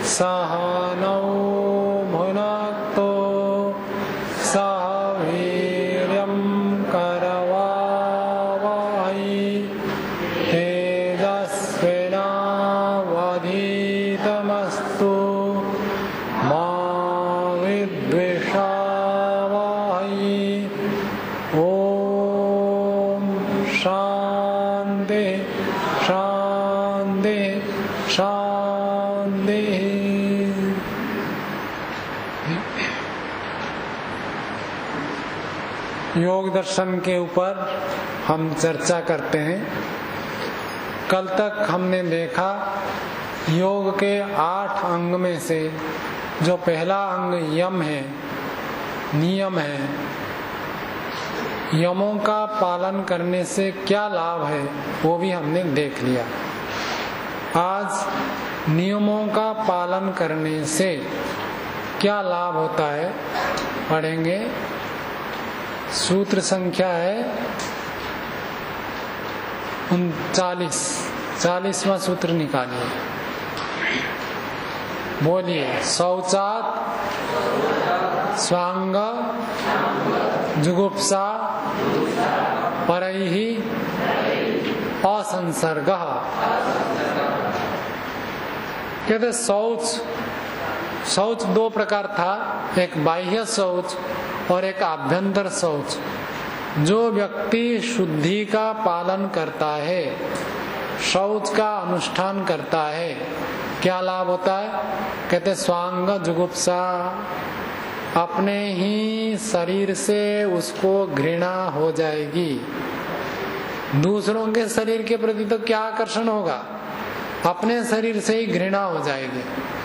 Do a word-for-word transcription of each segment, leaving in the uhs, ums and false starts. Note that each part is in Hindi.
सहनौ भुनक्तु सह वीर्यं करवावहै तेजस्विनावधीतमस्तु मा विद्विषावहै। ओम शांति शांति शांति। योग दर्शन के ऊपर हम चर्चा करते हैं। कल तक हमने देखा योग के आठ अंग में से जो पहला अंग यम है, नियम है, यमों का पालन करने से क्या लाभ है वो भी हमने देख लिया। आज नियमों का पालन करने से क्या लाभ होता है पढ़ेंगे। सूत्र संख्या है उनचालीस, चालीसवां सूत्र निकालिए, बोलिए। शौचात स्वांग जुगुप्सा परैहि असंसर्गः। कहते शौच, शौच दो प्रकार था, एक बाह्य शौच और एक आभ्यंतर शौच। जो व्यक्ति शुद्धि का पालन करता है, शौच का अनुष्ठान करता है, क्या लाभ होता है? कहते स्वांग जुगुप्सा, अपने ही शरीर से उसको घृणा हो जाएगी। दूसरों के शरीर के प्रति तो क्या आकर्षण होगा, अपने शरीर से ही घृणा हो जाएगी।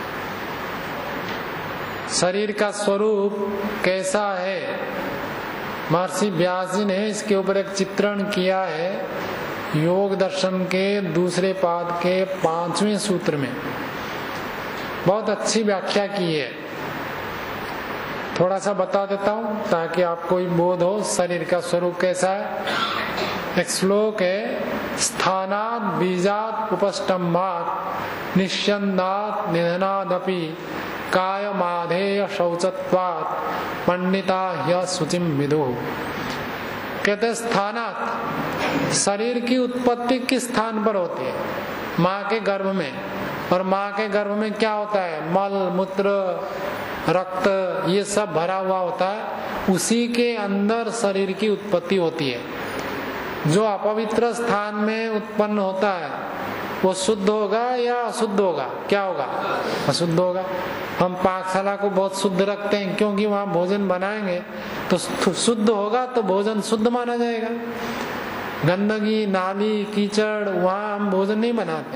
शरीर का स्वरूप कैसा है, महर्षि व्यास जी ने इसके ऊपर एक चित्रण किया है योग दर्शन के दूसरे पाद के पांचवें सूत्र में। बहुत अच्छी व्याख्या की है। थोड़ा सा बता देता हूं ताकि आपको बोध हो शरीर का स्वरूप कैसा है। एक श्लोक है, स्थानात् बीजात् उपष्टम्भात् निश्यन्दात् निधनादपि कायमाधेय शौचत्वात् पंडिता ह्यशुचिं विदुः। कहते स्थानात्, शरीर की उत्पत्ति किस स्थान पर होती है? माँ के गर्भ में। और माँ के गर्भ में क्या होता है? मल मूत्र रक्त ये सब भरा हुआ होता है। उसी के अंदर शरीर की उत्पत्ति होती है। जो अपवित्र स्थान में उत्पन्न होता है वो शुद्ध होगा या अशुद्ध होगा? क्या होगा? अशुद्ध होगा। हम पाकशाला को बहुत शुद्ध रखते हैं क्योंकि वहाँ भोजन बनाएंगे तो शुद्ध होगा, तो भोजन शुद्ध माना जाएगा। गंदगी, नाली, कीचड़, वहाँ हम भोजन नहीं बनाते।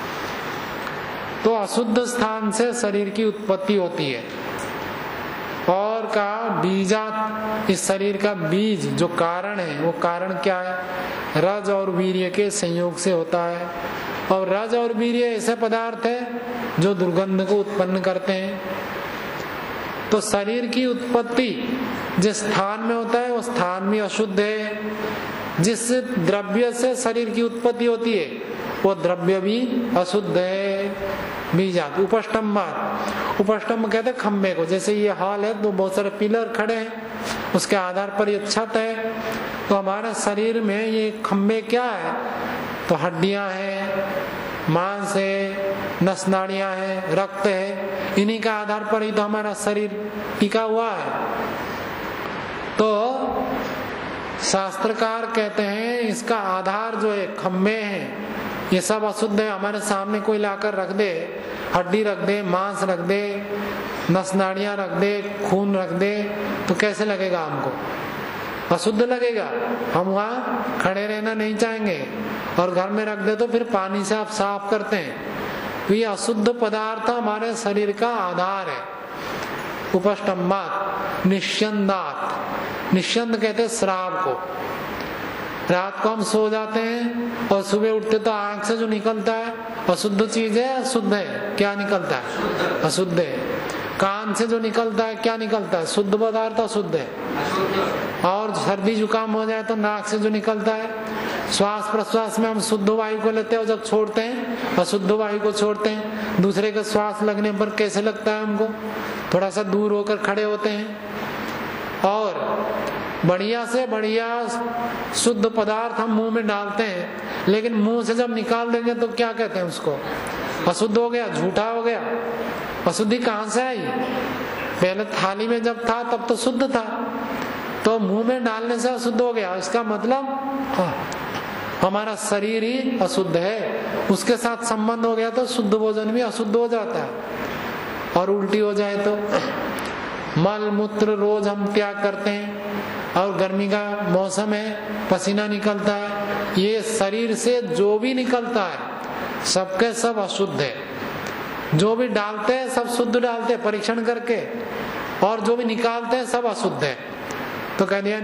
तो अशुद्ध स्थान से शरीर की उत्पत्ति होती है। और का बीजात, इस शरीर का बीज जो कारण है वो कारण क्या है? रज और वीर्य के संयोग से होता है। और रज और वीर्य ऐसे पदार्थ है जो दुर्गंध को उत्पन्न करते हैं। तो शरीर की उत्पत्ति जिस स्थान में होता है वो स्थान भी अशुद्ध है। जिस द्रव्य से शरीर की उत्पत्ति होती है वो द्रव्य भी अशुद्ध है। बीजात उपष्टम्भात, उपष्टम्भ कहते खम्बे को। जैसे ये हॉल है तो बहुत सारे पिलर खड़े हैं, उसके आधार पर ये छत है। तो हमारे शरीर में ये खम्बे क्या है? तो हड्डियां हैं, मांस है, नस नाड़ियां हैं, रक्त है। इन्हीं का आधार पर ही तो हमारा शरीर टिका हुआ है। तो शास्त्रकार कहते हैं इसका आधार जो है खम्बे हैं, ये सब अशुद्ध है। हमारे सामने कोई लाकर रख दे, हड्डी रख दे, मांस रख दे, नस नाड़ियां रख दे, खून रख दे, तो कैसे लगेगा हमको? अशुद्ध लगेगा। हम वहाँ खड़े रहना नहीं चाहेंगे। और घर में रख दे तो फिर पानी से आप साफ करते हैं। तो ये अशुद्ध पदार्थ हमारे शरीर का आधार है। उपष्टम्भात, निश्यन्दात, निश्यन्द कहते श्राव को। रात को हम सो जाते हैं और सुबह उठते तो आंख से जो निकलता है अशुद्ध चीज है, अशुद्ध है? क्या निकलता है? अशुद्ध है। कान से जो निकलता है क्या निकलता है? शुद्ध पदार्थ अशुद्ध है। और सर्दी जुकाम हो जाए तो नाक से जो निकलता है श्वास प्रश्वास में हम शुद्ध वायु को लेते हैं और जब छोड़ते हैं अशुद्ध वायु को छोड़ते हैं। दूसरे का श्वास लगने पर कैसे लगता है हमको? थोड़ा सा दूर होकर खड़े होते हैं और बढ़िया से बढ़िया शुद्ध पदार्थ हम मुंह में डालते हैं, लेकिन मुंह से जब निकाल देंगे तो क्या कहते हैं उसको? अशुद्ध हो गया, झूठा हो गया। अशुद्धि कहाँ से आई? पहले थाली में जब था तब तो शुद्ध था, तो मुंह में डालने से अशुद्ध हो गया। इसका मतलब हाँ, हमारा शरीर ही अशुद्ध है, उसके साथ संबंध हो गया तो शुद्ध भोजन भी अशुद्ध हो जाता है। और उल्टी हो जाए तो मल मूत्र रोज हम त्याग करते हैं और गर्मी का मौसम है, पसीना निकलता है। ये शरीर से जो भी निकलता है सबके सब अशुद्ध है। जो भी डालते हैं सब शुद्ध डालते हैं परीक्षण करके, और जो भी निकालते हैं सब अशुद्ध है। तो कह दिया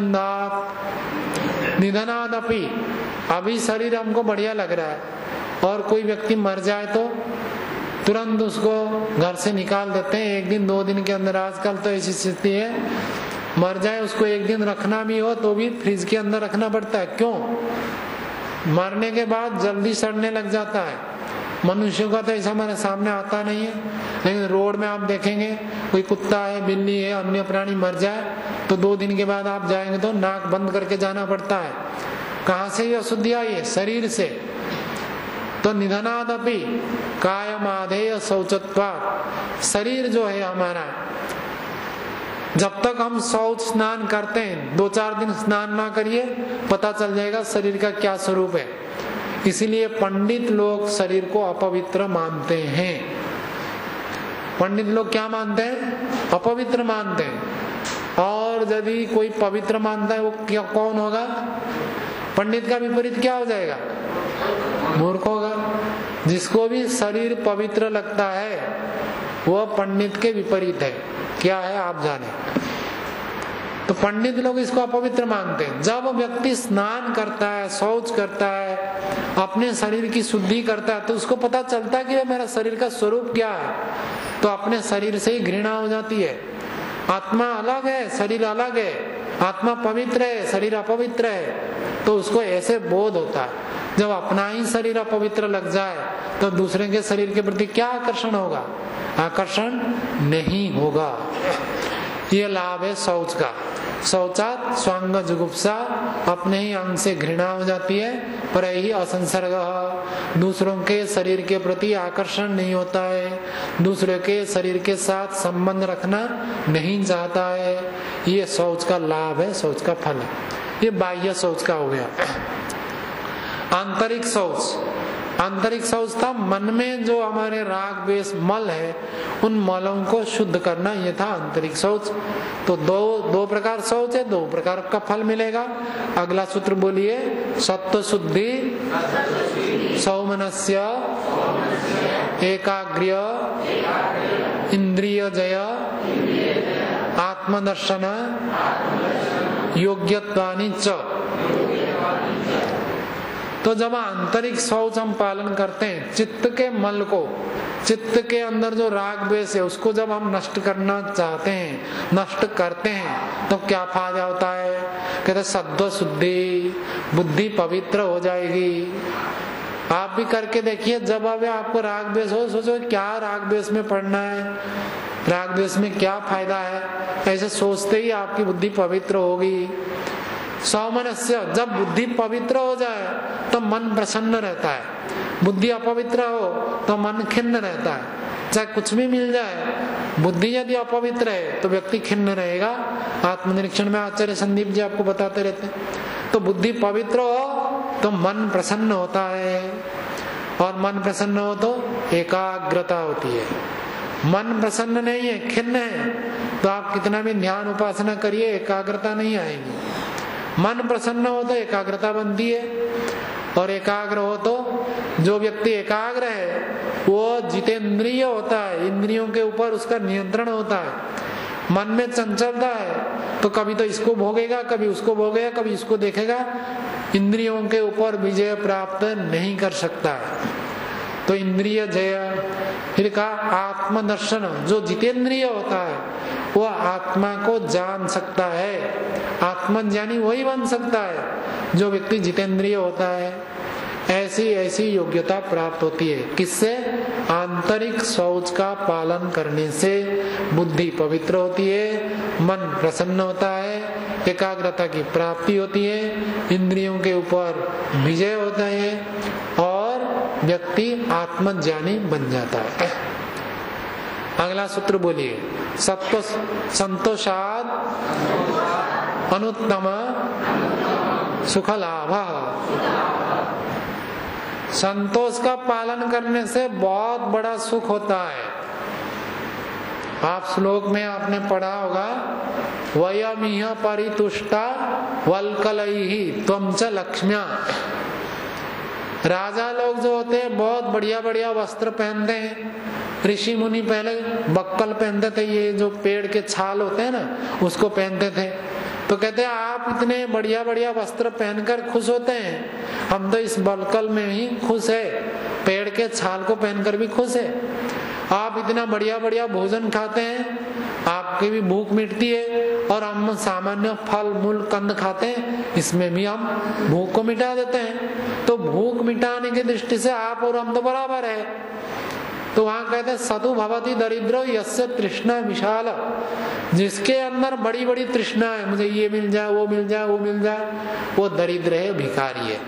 निश्चंदात् निधनादपि। अभी शरीर हमको बढ़िया लग रहा है और कोई व्यक्ति मर जाए तो तुरंत उसको घर से निकाल देते हैं, एक दिन दो दिन के अंदर। आजकल तो ऐसी स्थिति है, मर जाए उसको एक दिन रखना भी हो तो भी फ्रिज के अंदर रखना पड़ता है। क्यों? मरने के बाद जल्दी सड़ने लग जाता है। मनुष्यों का तो ऐसा हमारे सामने आता नहीं है, लेकिन रोड में आप देखेंगे कोई कुत्ता है, बिल्ली है, अन्य प्राणी मर जाए तो दो दिन के बाद आप जाएंगे तो नाक बंद करके जाना पड़ता है। कहाँ से ये अशुद्धि आई है? शरीर से। तो निधनादपि कायमाधेय शौचत्वात्। शरीर जो है हमारा, जब तक हम शौच स्नान करते हैं, दो चार दिन स्नान ना करिए पता चल जाएगा शरीर का क्या स्वरूप है। इसीलिए पंडित लोग शरीर को अपवित्र मानते हैं। पंडित लोग क्या मानते हैं? अपवित्र मानते हैं। और यदि कोई पवित्र मानता है वो क्या कौन होगा? पंडित का विपरीत क्या हो जाएगा? मूर्ख होगा। जिसको भी शरीर पवित्र लगता है वह पंडित के विपरीत है। क्या है आप जाने। तो पंडित लोग इसको अपवित्र मानते हैं। जब व्यक्ति स्नान करता है, शौच करता है, अपने शरीर की शुद्धि करता है, तो उसको पता चलता है कि मेरा शरीर का स्वरूप क्या है, तो अपने शरीर से ही घृणा हो जाती है। आत्मा अलग है, शरीर अलग है। आत्मा पवित्र है, शरीर अपवित्र है। तो उसको ऐसे बोध होता है। जब अपना ही शरीर अपवित्र लग जाए तो दूसरे के शरीर के प्रति क्या आकर्षण होगा? आकर्षण नहीं होगा। ये लाभ है शौच का। शौचात स्वांग जुगुप्सा, अपने ही अंग से घृणा हो जाती है। पर ही असंसर्ग, दूसरों के शरीर के प्रति आकर्षण नहीं होता है, दूसरे के शरीर के साथ संबंध रखना नहीं चाहता है। ये शौच का लाभ है, शौच का फल है। ये बाह्य शौच का हो गया। आंतरिक शौच, आंतरिक शौच था मन में जो हमारे राग द्वेष मल है, उन मलों को शुद्ध करना, ये था आंतरिक शौच। तो दो दो प्रकार शौच है, दो प्रकार का फल मिलेगा। अगला सूत्र बोलिए। सत्व शुद्धि सौमनस्य एकाग्र्य इंद्रिय जय आत्मदर्शन योग्यत्वानि च। तो जब आंतरिक शौच हम पालन करते हैं, चित्त के मल को, चित्त के अंदर जो राग द्वेष है उसको जब हम नष्ट करना चाहते हैं, नष्ट करते हैं, तो क्या फायदा होता है? कहते सत्व शुद्धि, बुद्धि पवित्र हो जाएगी। आप भी करके देखिए। जब अभी आपको राग द्वेष हो, सोचो क्या राग द्वेष में पड़ना है, राग द्वेष में क्या फायदा है। ऐसे सोचते ही आपकी बुद्धि पवित्र होगी। सौमनस्य, जब बुद्धि पवित्र हो जाए तो मन प्रसन्न रहता है। बुद्धि अपवित्र हो तो मन खिन्न रहता है। चाहे कुछ भी मिल जाए, बुद्धि यदि अपवित्र है तो व्यक्ति खिन्न रहेगा। आत्मनिरीक्षण में आचार्य संदीप जी आपको बताते रहते हैं। तो बुद्धि पवित्र हो तो मन प्रसन्न होता है, और मन प्रसन्न हो तो एकाग्रता होती है। मन प्रसन्न नहीं है, खिन्न है, तो आप कितना भी ध्यान उपासना करिए एकाग्रता नहीं आएगी। मन प्रसन्न हो तो एकाग्रता बनती है, और एकाग्र हो तो जो व्यक्ति एकाग्र है वो जितेंद्रिय होता है। इंद्रियों के ऊपर उसका नियंत्रण होता है। मन में चंचलता है तो कभी तो इसको भोगेगा, कभी उसको भोगेगा, कभी इसको देखेगा। इंद्रियों के ऊपर विजय प्राप्त नहीं कर सकता है। तो इंद्रिय जय। फिर कहा आत्मदर्शन, जो जितेंद्रिय होता है वो आत्मा को जान सकता है। आत्मज्ञानी वही बन सकता है जो व्यक्ति जितेंद्रिय होता है। ऐसी ऐसी योग्यता प्राप्त होती है किससे? आंतरिक शौच का पालन करने से बुद्धि पवित्र होती है, मन प्रसन्न होता है, एकाग्रता की प्राप्ति होती है, इंद्रियों के ऊपर विजय होता है और व्यक्ति आत्मज्ञानी बन जाता है। अगला सूत्र बोलिए, सत्व संतोषाद अनुत्तम सुख लाभ। संतोष का पालन करने से बहुत बड़ा सुख होता है। आप श्लोक में आपने पढ़ा होगा, वयमिह परितुष्टा वल्कलैहि त्वं च लक्ष्म्या। राजा लोग जो होते हैं बहुत बढ़िया बढ़िया वस्त्र पहनते हैं। ऋषि मुनि पहले बक्कल पहनते थे, ये जो पेड़ के छाल होते हैं ना, उसको पहनते थे। तो कहते हैं आप इतने बढ़िया बढ़िया वस्त्र पहनकर खुश होते हैं, हम तो इस बक्कल में ही खुश है, पेड़ के छाल को पहनकर भी खुश है। आप इतना बढ़िया बढ़िया भोजन खाते हैं, आपकी भी भूख मिटती है, और हम सामान्य फल मूल कंद खाते हैं, इसमें भी हम भूख को मिटा देते हैं। तो भूख मिटाने की दृष्टि से आप और हम तो बराबर है। तो वहां कहते हैं सतु भवति दरिद्रो यस्य तृष्णा विशाल। जिसके अंदर बड़ी बड़ी तृष्णा है, मुझे ये मिल जाए, वो मिल जाए, वो मिल जाए, वो दरिद्र है, भिखारी है।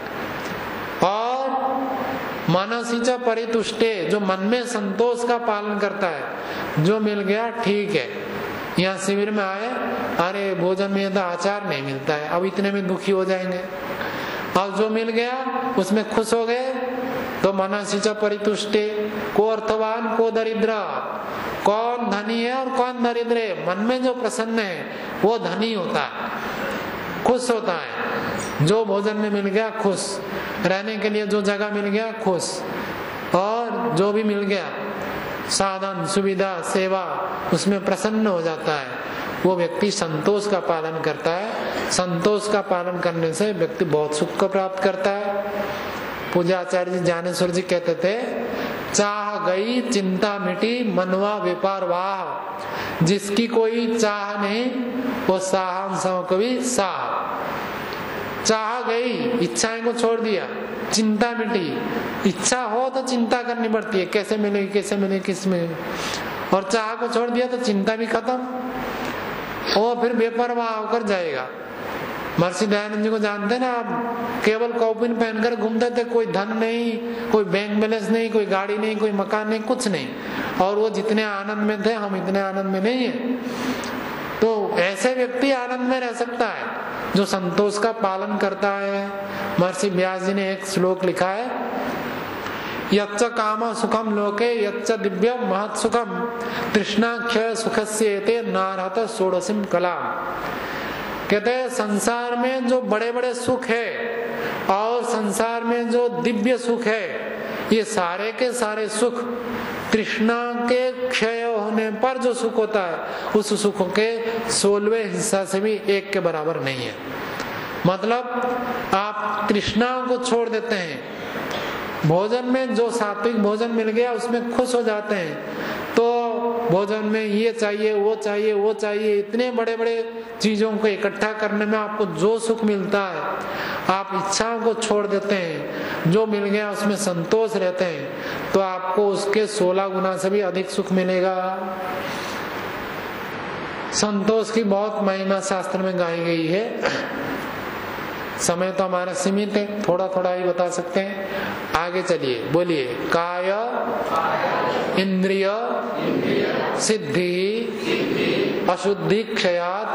और मनसी च परितुष्टे, जो मन में संतोष का पालन करता है, जो मिल गया ठीक है। यहाँ शिविर में आए, अरे भोजन में तो अचार नहीं मिलता है, अब इतने में दुखी हो जाएंगे। और जो मिल गया उसमें खुश हो गए, तो मनसी च परितुष्टे। को अर्थवान को दरिद्र, कौन धनी है और कौन दरिद्र है? मन में जो प्रसन्न है वो धनी होता है, खुश होता है। जो भोजन में मिल गया खुश, रहने के लिए जो जगह मिल गया खुश, और जो भी मिल गया साधन सुविधा सेवा, उसमें प्रसन्न हो जाता है। वो व्यक्ति संतोष का पालन करता है। संतोष का पालन करने से व्यक्ति बहुत सुख को प्राप्त करता है। पूज्याचार्य जी ज्ञानेश्वर जी कहते थे, चाह गई चिंता मिटी मनवा व्यापार वाह। जिसकी कोई चाह नहीं वो साहंसों को भी साह। चाह गई, इच्छाएं को छोड़ दिया, चिंता मिटी। इच्छा हो तो चिंता करनी पड़ती है, कैसे मिलेगी कैसे मिलेगी किस में, और चाह को छोड़ दिया तो चिंता भी खत्म, और फिर बेपरवाह होकर जाएगा। महर्षि दयानंद जी को जानते हैं ना आप, केवल कौपिन पहनकर घूमते थे, कोई धन नहीं, कोई बैंक बैलेंस नहीं, कोई गाड़ी नहीं, कोई मकान नहीं, कुछ नहीं, और वो जितने आनंद में थे हम इतने आनंद में नहीं है। तो ऐसे व्यक्ति आनंद में रह सकता है जो संतोष का पालन करता है। महर्षि व्यास जी ने एक श्लोक लिखा है, यच्च काम सुखम लोके यच्च दिव्य महत् सुखम तृष्णाक्षय सुखस्येते नारहत षोडशीम कला। कहते हैं संसार में जो बड़े बड़े सुख है और संसार में जो दिव्य सुख है, ये सारे के सारे सुख तृष्णा के क्षय होने पर जो सुख होता है उस सुख के सोलहवें हिस्सा से भी एक के बराबर नहीं है। मतलब आप तृष्णा को छोड़ देते हैं, भोजन में जो सात्विक भोजन मिल गया उसमें खुश हो जाते हैं, तो भोजन में ये चाहिए वो चाहिए वो चाहिए, इतने बड़े बड़े चीजों को इकट्ठा करने में आपको जो सुख मिलता है आप इच्छाओं को छोड़ देते हैं, जो मिल गया उसमें संतोष रहते हैं, तो आपको उसके सोलह गुना से भी अधिक सुख मिलेगा। संतोष की बहुत महिमा शास्त्र में गाई गई है। समय तो हमारा सीमित है, थोड़ा थोड़ा ही बता सकते हैं। आगे चलिए, बोलिए। काय इंद्रिय सिद्धि अशुद्धि क्षयात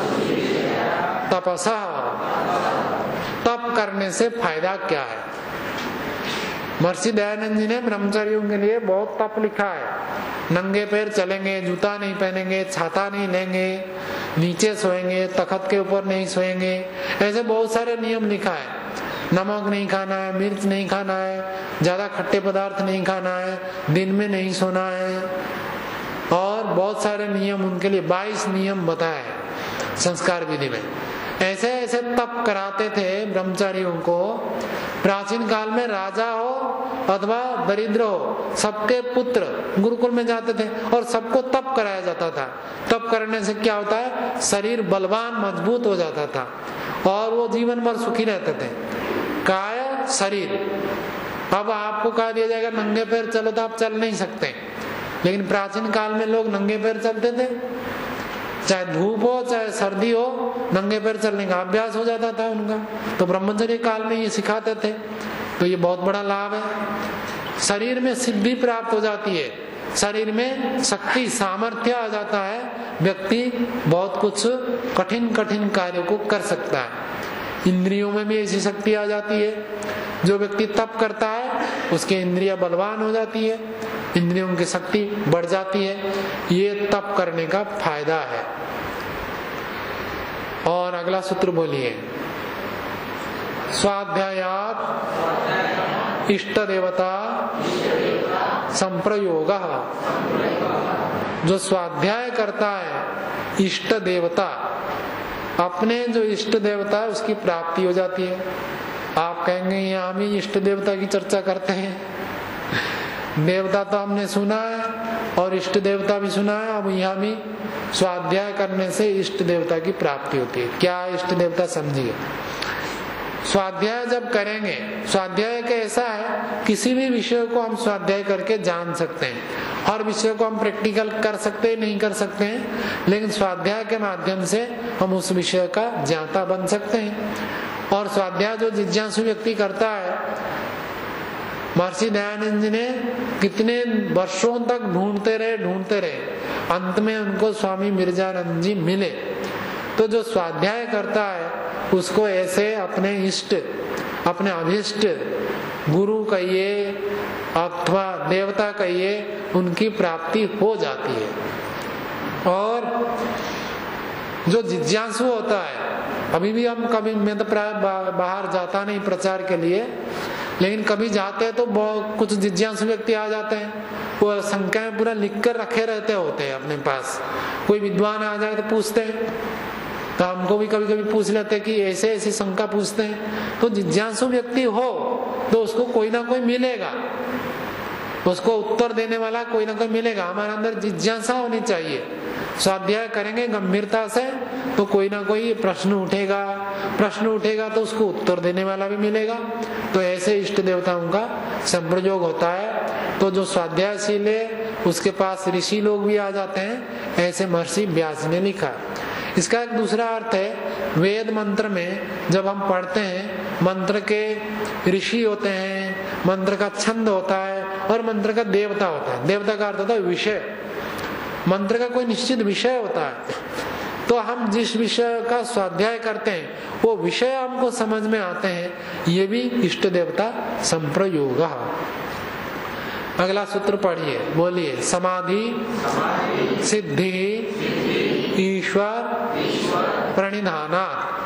तपसा। तप करने से फायदा क्या है? महर्षि दयानंद जी ने ब्रह्मचारियों के लिए बहुत तप लिखा है। नंगे पैर चलेंगे, जूता नहीं पहनेंगे, छाता नहीं लेंगे, नीचे सोएंगे, तखत के ऊपर नहीं सोएंगे, ऐसे बहुत सारे नियम लिखा है। नमक नहीं खाना है, मिर्च नहीं खाना है, ज्यादा खट्टे पदार्थ नहीं खाना है, दिन में नहीं सोना है, और बहुत सारे नियम उनके लिए बाईस नियम बताए हैं संस्कार विधि में। ऐसे ऐसे तप कराते थे ब्रह्मचारियों को। प्राचीन काल में राजा हो अथवा दरिद्र हो, सबके पुत्र गुरुकुल में जाते थे और सबको तप कराया जाता था। तप करने से क्या होता है, शरीर बलवान मजबूत हो जाता था और वो जीवन भर सुखी रहते थे। काय शरीर, अब आपको कहा दिया जाएगा नंगे पैर चलो तो आप चल नहीं सकते, लेकिन प्राचीन काल में लोग नंगे पैर चलते थे। चाहे धूप हो चाहे सर्दी हो, नंगे पैर चलने का अभ्यास हो जाता था उनका। तो ब्रह्मचर्य काल में ये सिखाते थे, तो ये बहुत बड़ा लाभ है। शरीर में सिद्धि प्राप्त हो जाती है, शरीर में शक्ति सामर्थ्य आ जाता है, व्यक्ति बहुत कुछ कठिन कठिन कार्यों को कर सकता है। इंद्रियों में भी ऐसी शक्ति आ जाती है। जो व्यक्ति तप करता है उसके इंद्रियां बलवान हो जाती है, इंद्रियों की शक्ति बढ़ जाती है। ये तप करने का फायदा है। और अगला सूत्र बोलिए, स्वाध्यायात् इष्ट देवता संप्रयोग। जो स्वाध्याय करता है इष्ट देवता, अपने जो इष्ट देवता है उसकी प्राप्ति हो जाती है। आप कहेंगे यहाँ भी इष्ट देवता की चर्चा करते हैं, देवता तो हमने सुना है और इष्ट देवता भी सुना है, अब यहाँ भी स्वाध्याय करने से इष्ट देवता की प्राप्ति होती है। क्या इष्ट देवता समझिए। स्वाध्याय जब करेंगे, स्वाध्याय का ऐसा है किसी भी विषय को हम स्वाध्याय करके जान सकते हैं। हर विषय को हम प्रैक्टिकल कर सकते हैं नहीं कर सकते हैं, लेकिन स्वाध्याय के माध्यम से हम उस विषय का ज्ञाता बन सकते हैं। और स्वाध्याय जो जिज्ञासु व्यक्ति करता है, महर्षि दयानंद जी ने कितने वर्षों तक ढूंढते रहे ढूंढते रहे अंत में उनको स्वामी मिर्जानंद जी मिले। तो जो स्वाध्याय करता है उसको ऐसे अपने इष्ट, अपने अभिष्ट गुरु कहिए अथवा देवता कहिए, उनकी प्राप्ति हो जाती है। और जो जिज्ञासु होता है, अभी भी हम कभी, मैं तो प्राय बाहर जाता नहीं प्रचार के लिए, लेकिन कभी जाते हैं तो बहुत कुछ जिज्ञासु व्यक्ति आ जाते हैं, वो संख्याएं पूरा लिख कर रखे रहते होते हैं अपने पास। कोई विद्वान आ जाए तो पूछते हैं, तो हमको भी कभी कभी पूछ लेते कि ऐसे ऐसी शंका पूछते हैं। तो जिज्ञासु व्यक्ति हो तो उसको कोई ना कोई मिलेगा, उसको उत्तर देने वाला कोई ना कोई मिलेगा। हमारे अंदर जिज्ञासा होनी चाहिए। स्वाध्याय करेंगे गंभीरता से तो कोई ना कोई प्रश्न उठेगा, प्रश्न उठेगा तो उसको उत्तर देने वाला भी मिलेगा। तो ऐसे इष्ट देवताओं का संप्रयोग होता है। तो जो स्वाध्यायशील है उसके पास ऋषि लोग भी आ जाते हैं, ऐसे महर्षि व्यास ने लिखा। इसका एक दूसरा अर्थ है, वेद मंत्र में जब हम पढ़ते हैं, मंत्र के ऋषि होते हैं, मंत्र का छंद होता है और मंत्र का देवता होता है। देवता का अर्थ होता है विषय, मंत्र का कोई निश्चित विषय होता है। तो हम जिस विषय का स्वाध्याय करते हैं वो विषय हमको समझ में आते हैं, ये भी इष्ट देवता संप्रयोग। अगला सूत्र पढ़िए, बोलिए, समाधि सिद्धि ईश्वर प्रणिधानात्।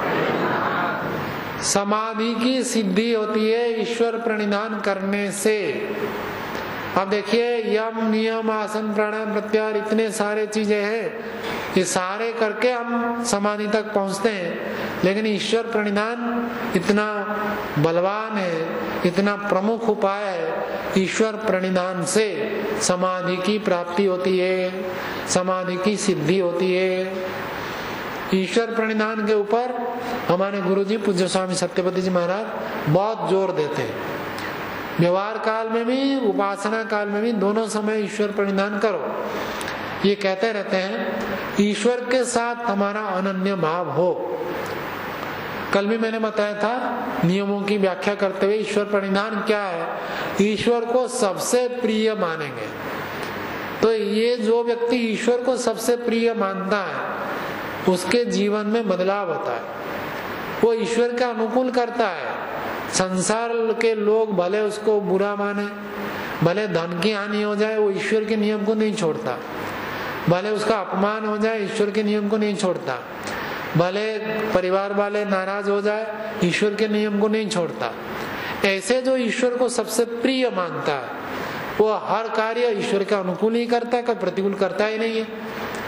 समाधि की सिद्धि होती है ईश्वर प्रणिधान करने से। अब देखिए, यम नियम आसन प्राणायाम प्रत्याहार इतने सारे चीजें हैं, ये सारे करके हम समाधि तक पहुंचते हैं। लेकिन ईश्वर प्रणिधान इतना बलवान है, इतना प्रमुख उपाय है। ईश्वर प्रणिधान से समाधि की प्राप्ति होती है, समाधि की सिद्धि होती है। ईश्वर प्रणिधान के ऊपर हमारे गुरुजी पूज्य स्वामी सत्यपति जी महाराज बहुत जोर देते हैं। व्यवहार काल में भी उपासना काल में भी दोनों समय ईश्वर प्रणिधान करो। ये कहते रहते हैं ईश्वर के साथ हमारा अनन्य भाव हो। कल भी मैंने बताया था नियमों की व्याख्या करते हुए, ईश्वर प्रणिधान क्या है, ईश्वर को सबसे प्रिय मानेंगे। तो ये जो व्यक्ति ईश्वर को सबसे प्रिय मानता है उसके जीवन में बदलाव होता है, वो ईश्वर के अनुकूल करता है। संसार के लोग भले उसको बुरा माने, भले धन की हानि हो जाए, वो ईश्वर के नियम को नहीं छोड़ता। भले उसका अपमान हो जाए, ईश्वर के नियम को नहीं छोड़ता। भले परिवार वाले नाराज हो जाए, ईश्वर के नियम को नहीं छोड़ता। ऐसे जो ईश्वर को सबसे प्रिय मानता है वो हर कार्य ईश्वर के अनुकूल ही करता है, कभी प्रतिकूल करता ही नहीं है।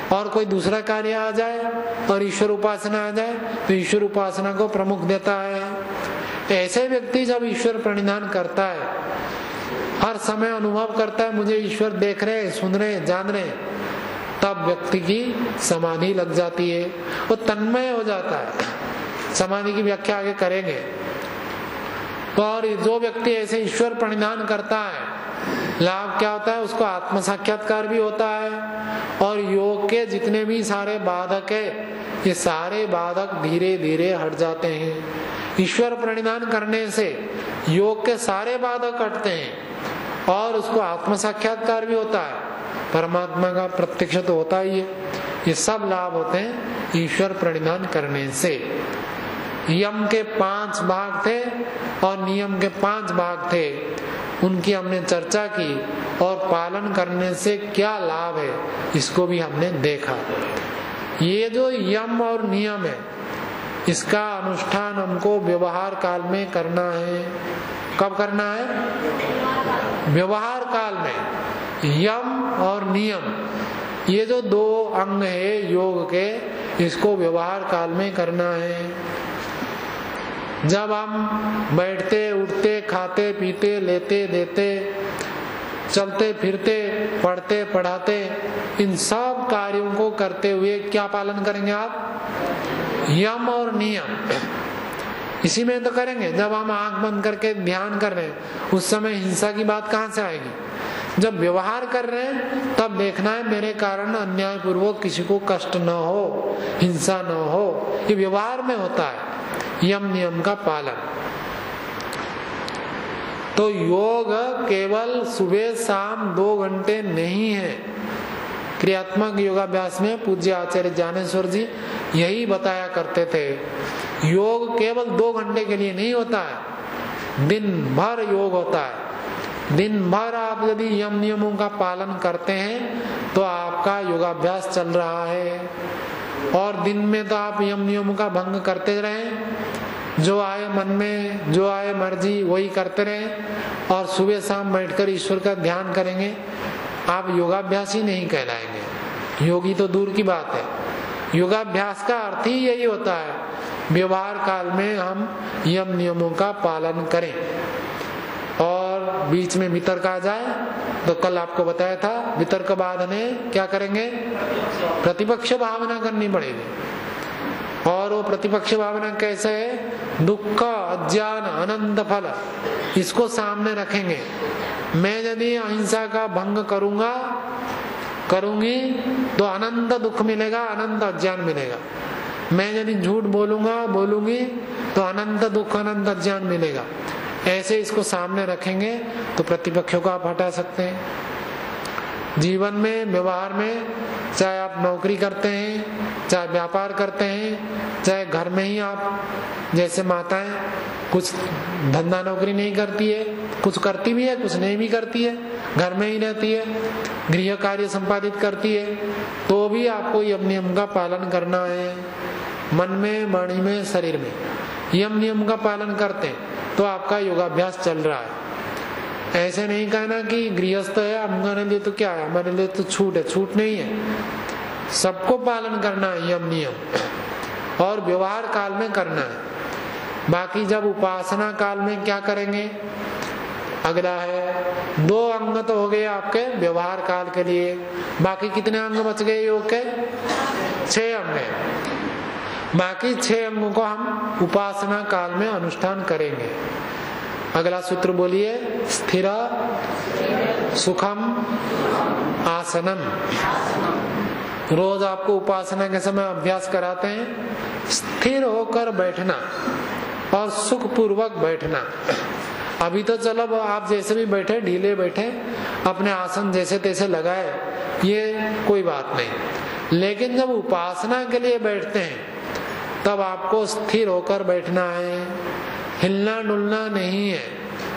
और कोई दूसरा कार्य आ जाए और ईश्वर उपासना आ जाए तो ईश्वर उपासना को प्रमुख देता है। ऐसे व्यक्ति जब ईश्वर प्रणिधान करता है, हर समय अनुभव करता है मुझे ईश्वर देख रहे, सुन रहे, जान रहे, तब व्यक्ति की समाधि लग जाती है, वो तन्मय हो जाता है। समाधि की व्याख्या आगे करेंगे। और जो व्यक्ति ऐसे ईश्वर प्रणिधान करता है, लाभ क्या होता है, उसको आत्म साक्षात्कार भी होता है और योग के जितने भी सारे बाधक है, ये सारे बाधक धीरे धीरे हट जाते हैं। ईश्वर प्रणिधान करने से योग के सारे बाधक हटते हैं और उसको आत्म साक्षात्कार भी होता है, परमात्मा का प्रत्यक्ष तो होता ही है। ये सब लाभ होते हैं ईश्वर प्रणिधान करने से। यम के पांच भाग थे और नियम के पांच भाग थे, उनकी हमने चर्चा की और पालन करने से क्या लाभ है इसको भी हमने देखा। ये जो यम और नियम है, इसका अनुष्ठान हमको व्यवहार काल में करना है। कब करना है? व्यवहार काल में। यम और नियम, ये जो दो अंग है योग के, इसको व्यवहार काल में करना है। जब हम बैठते उठते, खाते पीते, लेते देते, चलते फिरते, पढ़ते पढ़ाते, इन सब कार्यों को करते हुए क्या पालन करेंगे आप? यम और नियम। इसी में तो करेंगे। जब हम आंख बंद करके ध्यान कर रहे हैं, उस समय हिंसा की बात कहाँ से आएगी? जब व्यवहार कर रहे हैं तब देखना है मेरे कारण अन्याय पूर्वक किसी को कष्ट न हो, हिंसा न हो। ये व्यवहार में होता है यम नियम का पालन। तो योग केवल सुबह शाम दो घंटे नहीं है। क्रियात्मक योगाभ्यास में पूज्य आचार्य ज्ञानेश्वर जी यही बताया करते थे, योग केवल दो घंटे के लिए नहीं होता है, दिन भर योग होता है। दिन भर आप यदि यम नियमों का पालन करते हैं तो आपका योगाभ्यास चल रहा है। और दिन में तो आप यम नियमों का भंग करते रहें, जो आए मन में, जो आए मर्जी वही करते रहें, और सुबह शाम बैठकर ईश्वर का ध्यान करेंगे, आप योगाभ्यासी नहीं कहलाएंगे। योगी तो दूर की बात है। योगाभ्यास का अर्थ ही यही होता है, व्यवहार काल में हम यम नियमों का पालन करें। और बीच में वितर्क आ जाए तो कल आपको बताया था, वितर्क बाद में क्या करेंगे? प्रतिपक्ष भावना करनी पड़ेगी। और वो प्रतिपक्ष भावना कैसे है? दुख, अज्ञान, अनंत फल, इसको सामने रखेंगे। मैं यदि अहिंसा का भंग करूंगा करूंगी तो अनंत दुख मिलेगा, अनंत अज्ञान मिलेगा। मैं यदि झूठ बोलूंगा बोलूंगी तो अनंत दुख, अनंत अज्ञान मिलेगा। ऐसे इसको सामने रखेंगे तो प्रतिपक्षों को आप हटा सकते हैं। जीवन में, व्यवहार में, चाहे आप नौकरी करते हैं, चाहे व्यापार करते हैं, चाहे घर में ही आप, जैसे माताएं कुछ धंधा नौकरी नहीं करती है, कुछ करती भी है, कुछ नहीं भी करती है, घर में ही रहती है, गृह कार्य संपादित करती है, तो भी आपको यम नियम का पालन करना है। मन में, वाणी में, शरीर में यम नियम का पालन करते हैं तो आपका योगाभ्यास चल रहा है। ऐसे नहीं कहना कि गृहस्थ है हमारे लिए तो क्या है, हमारे लिए तो छूट है। छूट नहीं है, सबको पालन करना है यम नियम, और व्यवहार काल में करना है। बाकी जब उपासना काल में क्या करेंगे? अगला है, दो अंग तो हो गए आपके व्यवहार काल के लिए, बाकी कितने अंग बच गए योग के? छह अंग है। बाकी छह अंगों को हम उपासना काल में अनुष्ठान करेंगे। अगला सूत्र बोलिए, स्थिर सुखम आसनम। रोज आपको उपासना के समय अभ्यास कराते हैं, स्थिर होकर बैठना और सुख पूर्वक बैठना। अभी तो चलो आप जैसे भी बैठे, ढीले बैठे, अपने आसन जैसे तैसे लगाए, ये कोई बात नहीं। लेकिन जब उपासना के लिए बैठते हैं तब आपको स्थिर होकर बैठना है, हिलना डुलना नहीं है।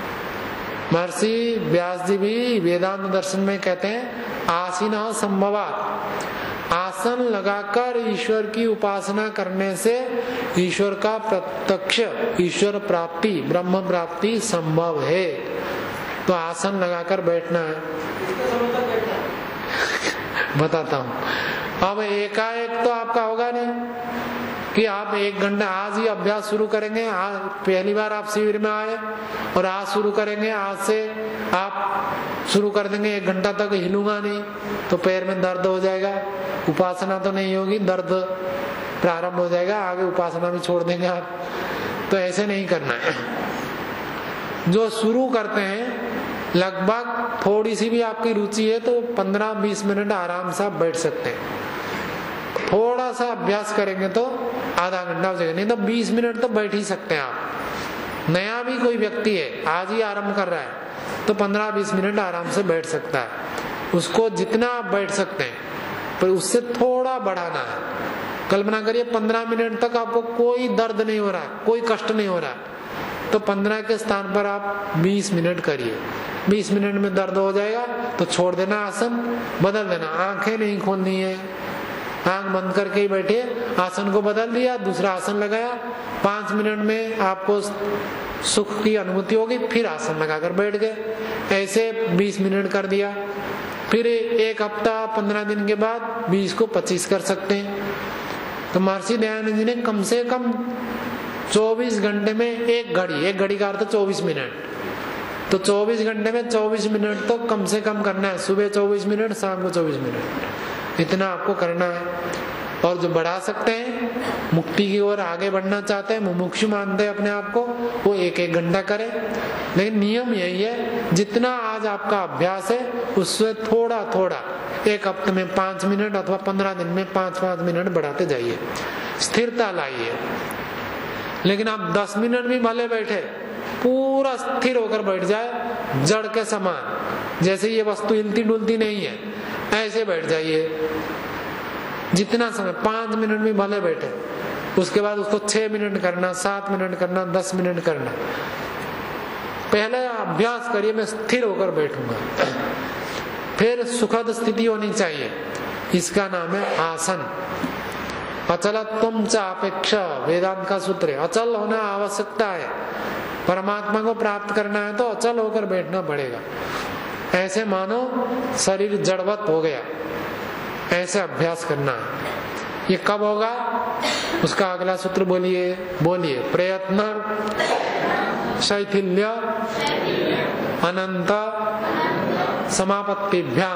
महर्षि व्यास जी भी वेदांत दर्शन में कहते हैं, आसीना संभवात, आसन लगाकर ईश्वर की उपासना करने से ईश्वर का प्रत्यक्ष, ईश्वर प्राप्ति, ब्रह्म प्राप्ति संभव है। तो आसन लगाकर बैठना है। बताता हूँ, अब एकाएक तो आपका होगा नहीं कि आप एक घंटा आज ही अभ्यास शुरू करेंगे। आज पहली बार आप शिविर में आए और आज शुरू करेंगे, आज से आप शुरू कर देंगे एक घंटा तक हिलूंगा नहीं तो पैर में दर्द हो जाएगा, उपासना तो नहीं होगी, दर्द प्रारंभ हो जाएगा, आगे उपासना भी छोड़ देंगे आप। तो ऐसे नहीं करना है। जो शुरू करते हैं लगभग थोड़ी सी भी आपकी रुचि है तो पंद्रह बीस मिनट आराम से आप बैठ सकते हैं। थोड़ा सा अभ्यास करेंगे तो आधा घंटा हो जाएगा, नहीं तो बीस मिनट तो बैठ ही सकते हैं आप। नया भी कोई व्यक्ति है, आज ही आरंभ कर रहा है तो पंद्रह बीस मिनट आराम से बैठ सकता है। उसको जितना आप बैठ सकते हैं पर उससे थोड़ा बढ़ाना है। कल्पना करिए पंद्रह मिनट तक आपको कोई दर्द नहीं हो रहा, कोई कष्ट नहीं हो रहा, तो पंद्रह के स्थान पर आप बीस मिनट करिए। बीस मिनट में दर्द हो जाएगा तो छोड़ देना, आसन बदल देना। आंखें नहीं खोलनी है, आंख बंद करके ही बैठिए। आसन को बदल दिया, दूसरा आसन लगाया, पांच मिनट में आपको सुख की अनुभूति होगी, फिर आसन लगाकर बैठ गए। ऐसे बीस मिनट कर दिया, फिर एक हफ्ता पंद्रह दिन के बाद बीस को पच्चीस कर सकते हैं। तो महर्षि दयानंद जी ने कम से कम चौबीस घंटे में एक घड़ी, एक घड़ी का अर्थ चौबीस मिनट, तो चौबीस घंटे में चौबीस मिनट तो कम से कम करना है। सुबह चौबीस मिनट, शाम को चौबीस मिनट, इतना आपको करना है। और जो बढ़ा सकते हैं, मुक्ति की ओर आगे बढ़ना चाहते हैं, मुमुक्षु मानते हैं अपने आप को, वो एक एक घंटा करें। लेकिन नियम यही है, जितना आज आपका अभ्यास है उससे थोड़ा थोड़ा एक हफ्ते में पांच मिनट अथवा पंद्रह दिन में पांच पांच मिनट बढ़ाते जाइए, स्थिरता लाइए। लेकिन आप दस मिनट भी भले बैठे, पूरा स्थिर होकर बैठ जाए, जड़ के समान, जैसे ये वस्तु हिलती डुलती नहीं है, ऐसे बैठ जाइए। जितना समय, पांच मिनट भी भले बैठे, उसके बाद उसको छह मिनट करना, सात मिनट करना, दस मिनट करना। पहले अभ्यास करिए, मैं स्थिर होकर बैठूंगा, फिर सुखद स्थिति होनी चाहिए, इसका नाम है आसन। अचलत्वम च अपेक्षा, वेदांत का सूत्र है। अचल होना आवश्यकता है, परमात्मा को प्राप्त करना है तो अचल होकर बैठना पड़ेगा। ऐसे मानो शरीर जड़वत हो गया, ऐसे अभ्यास करना है। ये कब होगा, उसका अगला सूत्र बोलिए बोलिए प्रयत्न शैथिल्य अनंत समापत्तिभ्याम।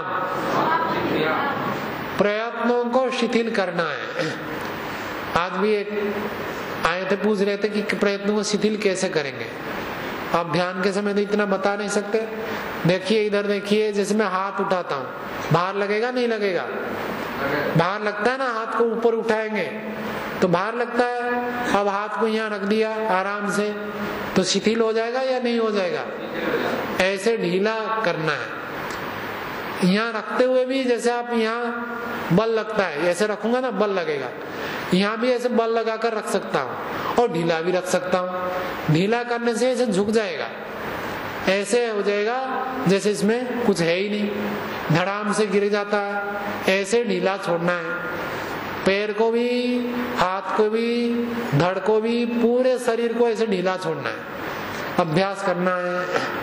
प्रयत्नों को शिथिल करना है। आज भी एक आए थे, पूछ रहे थे कि प्रयत्नों को शिथिल कैसे करेंगे। आप ध्यान के समय तो इतना बता नहीं सकते। देखिए इधर देखिए, जैसे मैं हाथ उठाता हूँ, भार लगेगा नहीं लगेगा? भार लगता है ना, हाथ को ऊपर उठाएंगे तो भार लगता है। अब हाथ को यहाँ रख दिया आराम से तो शिथिल हो जाएगा या नहीं हो जाएगा? ऐसे ढीला करना है। यहाँ रखते हुए भी जैसे आप यहाँ बल लगता है, ऐसे रखूंगा ना बल लगेगा, यहाँ भी ऐसे बल लगाकर रख सकता हूँ और ढीला भी रख सकता हूँ। ढीला करने से ऐसे झुक जाएगा, ऐसे हो जाएगा जैसे इसमें कुछ है ही नहीं, धड़ाम से गिर जाता है। ऐसे ढीला छोड़ना है, पैर को भी, हाथ को भी, धड़ को भी, पूरे शरीर को ऐसे ढीला छोड़ना है। अभ्यास करना है,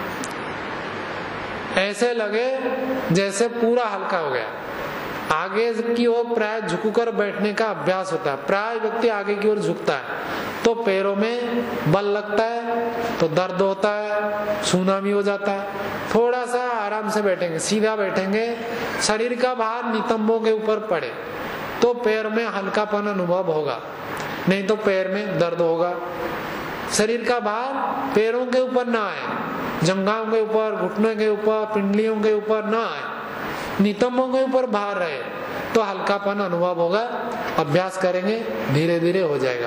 ऐसे लगे जैसे पूरा हल्का हो गया। आगे की ओर प्राय झुककर बैठने का अभ्यास होता है। प्राय व्यक्ति आगे की ओर झुकता है तो पैरों में बल लगता है तो दर्द होता है, छूना भी हो जाता है। थोड़ा सा आराम से बैठेंगे, सीधा बैठेंगे, शरीर का भार नितंबों के ऊपर पड़े तो पैर में हल्कापन अनुभव होगा, नहीं तो पैर में दर्द होगा। शरीर का भार पैरों के ऊपर ना आए, जंघाओं के ऊपर, घुटनों के ऊपर, पिंडलियों के ऊपर ना आए, नितंबों के ऊपर भार रहे तो हल्कापन अनुभव होगा। अभ्यास करेंगे धीरे धीरे हो जाएगा।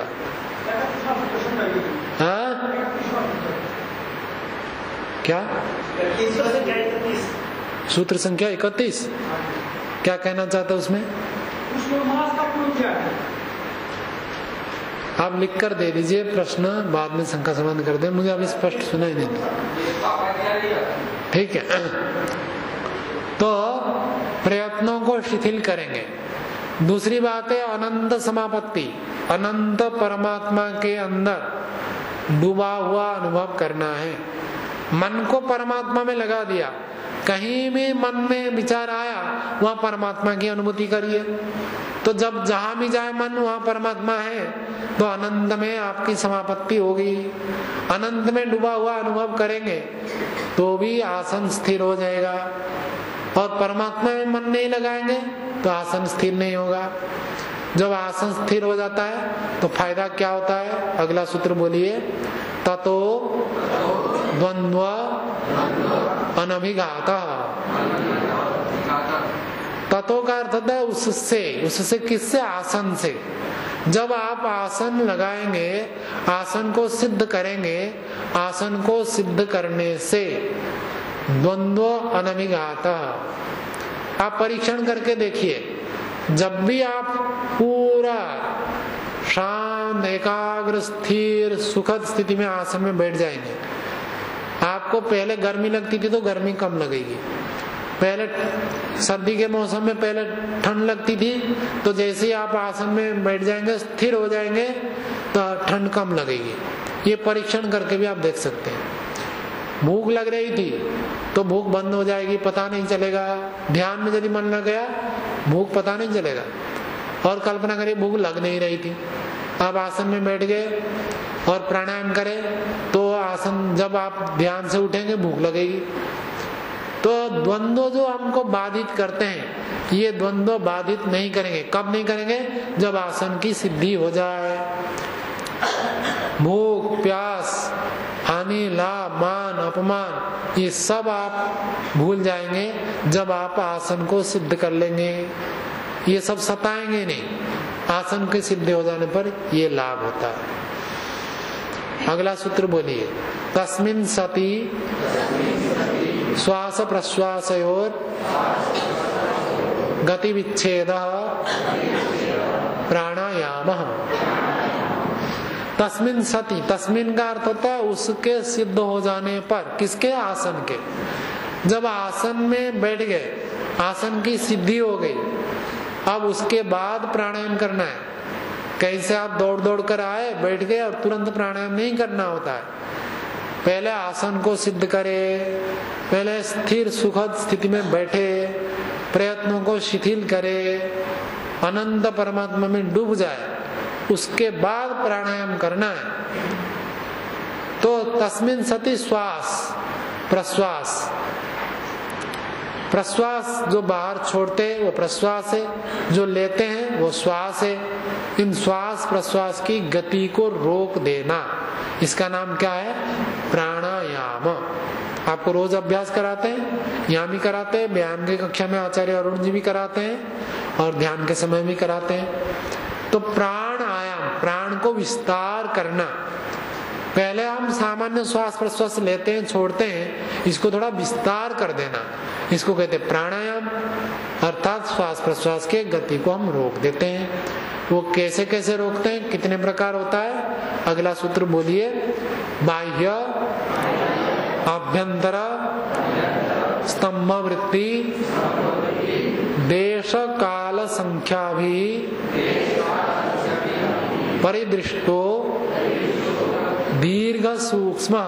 हाँ क्या सूत्र संख्या इकतीस क्या कहना चाहते उसमें? आप लिख कर दे दीजिए, प्रश्न बाद में शंका समाधान कर दे, मुझे अभी स्पष्ट सुनाई नहीं देता। ठीक है, तो प्रयत्नों को शिथिल करेंगे। दूसरी बात है अनंत समापत्ति, अनंत परमात्मा के अंदर डूबा हुआ अनुभव करना है। मन को परमात्मा में लगा दिया कहीं भी मन में विचार आया वहां परमात्मा की अनुभूति करिए। तो जब जहां भी जाए मन वहां परमात्मा है, तो आनंद में आपकी समापत्ति होगी। आनंद में डूबा हुआ अनुभव करेंगे तो भी आसन स्थिर हो जाएगा, और परमात्मा में मन नहीं लगाएंगे तो आसन स्थिर नहीं होगा। जब आसन स्थिर हो जाता है तो फायदा क्या होता है? अगला सूत्र बोलिए, ततो द्वंद्व अनभिघात। ततो का अर्थ होता है उससे। उससे किससे? आसन से। जब आप आसन लगाएंगे, आसन को सिद्ध करेंगे, आसन को सिद्ध करने से द्वंद्व अनभिघात। आप परीक्षण करके देखिए, जब भी आप पूरा शांत, एकाग्र, स्थिर, सुखद स्थिति में आसन में बैठ जाएंगे, आपको पहले गर्मी लगती थी तो गर्मी कम लगेगी। पहले सर्दी के मौसम में पहले ठंड लगती थी, तो जैसे ही आप आसन में बैठ जाएंगे, स्थिर हो जाएंगे, तो ठंड कम लगेगी। ये परीक्षण करके भी आप देख सकते हैं। भूख लग रही थी तो भूख बंद हो जाएगी, पता नहीं चलेगा। ध्यान में यदि मन लग गया, भूख पता नहीं चलेगा। और कल्पना करिए भूख लग नहीं रही थी, अब आसन में बैठ गए और प्राणायाम करें, तो आसन जब आप ध्यान से उठेंगे भूख लगेगी। तो द्वंद्व जो हमको बाधित करते हैं, ये द्वंद्व बाधित नहीं करेंगे। कब नहीं करेंगे? जब आसन की सिद्धि हो जाए। भूख, प्यास, हानि, लाभ, मान, अपमान, ये सब आप भूल जाएंगे जब आप आसन को सिद्ध कर लेंगे। ये सब सताएंगे नहीं, आसन के सिद्ध हो जाने पर ये लाभ होता है। अगला सूत्र बोलिए, तस्मिन् सति श्वास प्रश्वासयोर गति विच्छेद प्राणायाम। तस्मिन् सति, तस्मिन् का अर्थ होता है उसके सिद्ध हो जाने पर। किसके? आसन के। जब आसन में बैठ गए, आसन की सिद्धि हो गई, अब उसके बाद प्राणायाम करना है। कैसे आप दौड़ दौड़ कर आए, बैठ गए और तुरंत प्राणायाम नहीं करना होता है। पहले आसन को सिद्ध करे, पहले स्थिर सुखद स्थिति में बैठे, प्रयत्नों को शिथिल करे, अनंत परमात्मा में डूब जाए, उसके बाद प्राणायाम करना है। तो तस्मिन् सति श्वास प्रश्वास, प्रश्वास जो बाहर छोड़ते हैं वो प्रश्वास है, जो लेते हैं वो श्वास है। इन श्वास प्रश्वास की गति को रोक देना, इसका नाम क्या है? प्राणायाम। आपको रोज अभ्यास कराते हैं, यहाँ भी कराते हैं, व्यायाम की कक्षा में आचार्य अरुण जी भी कराते हैं, और ध्यान के समय भी कराते हैं। तो प्राणायाम, प्राण को विस्तार करना। पहले हम सामान्य श्वास प्रश्वास लेते हैं, छोड़ते हैं, इसको थोड़ा विस्तार कर देना, इसको कहते हैं प्राणायाम। अर्थात श्वास प्रश्वास के गति को हम रोक देते हैं। वो कैसे कैसे रोकते हैं, कितने प्रकार होता है? अगला सूत्र बोलिए, बाह्य आभ्यंतर स्तंभ वृत्ति देश काल संख्या भी परिदृष्टो दीर्घ सूक्ष्म।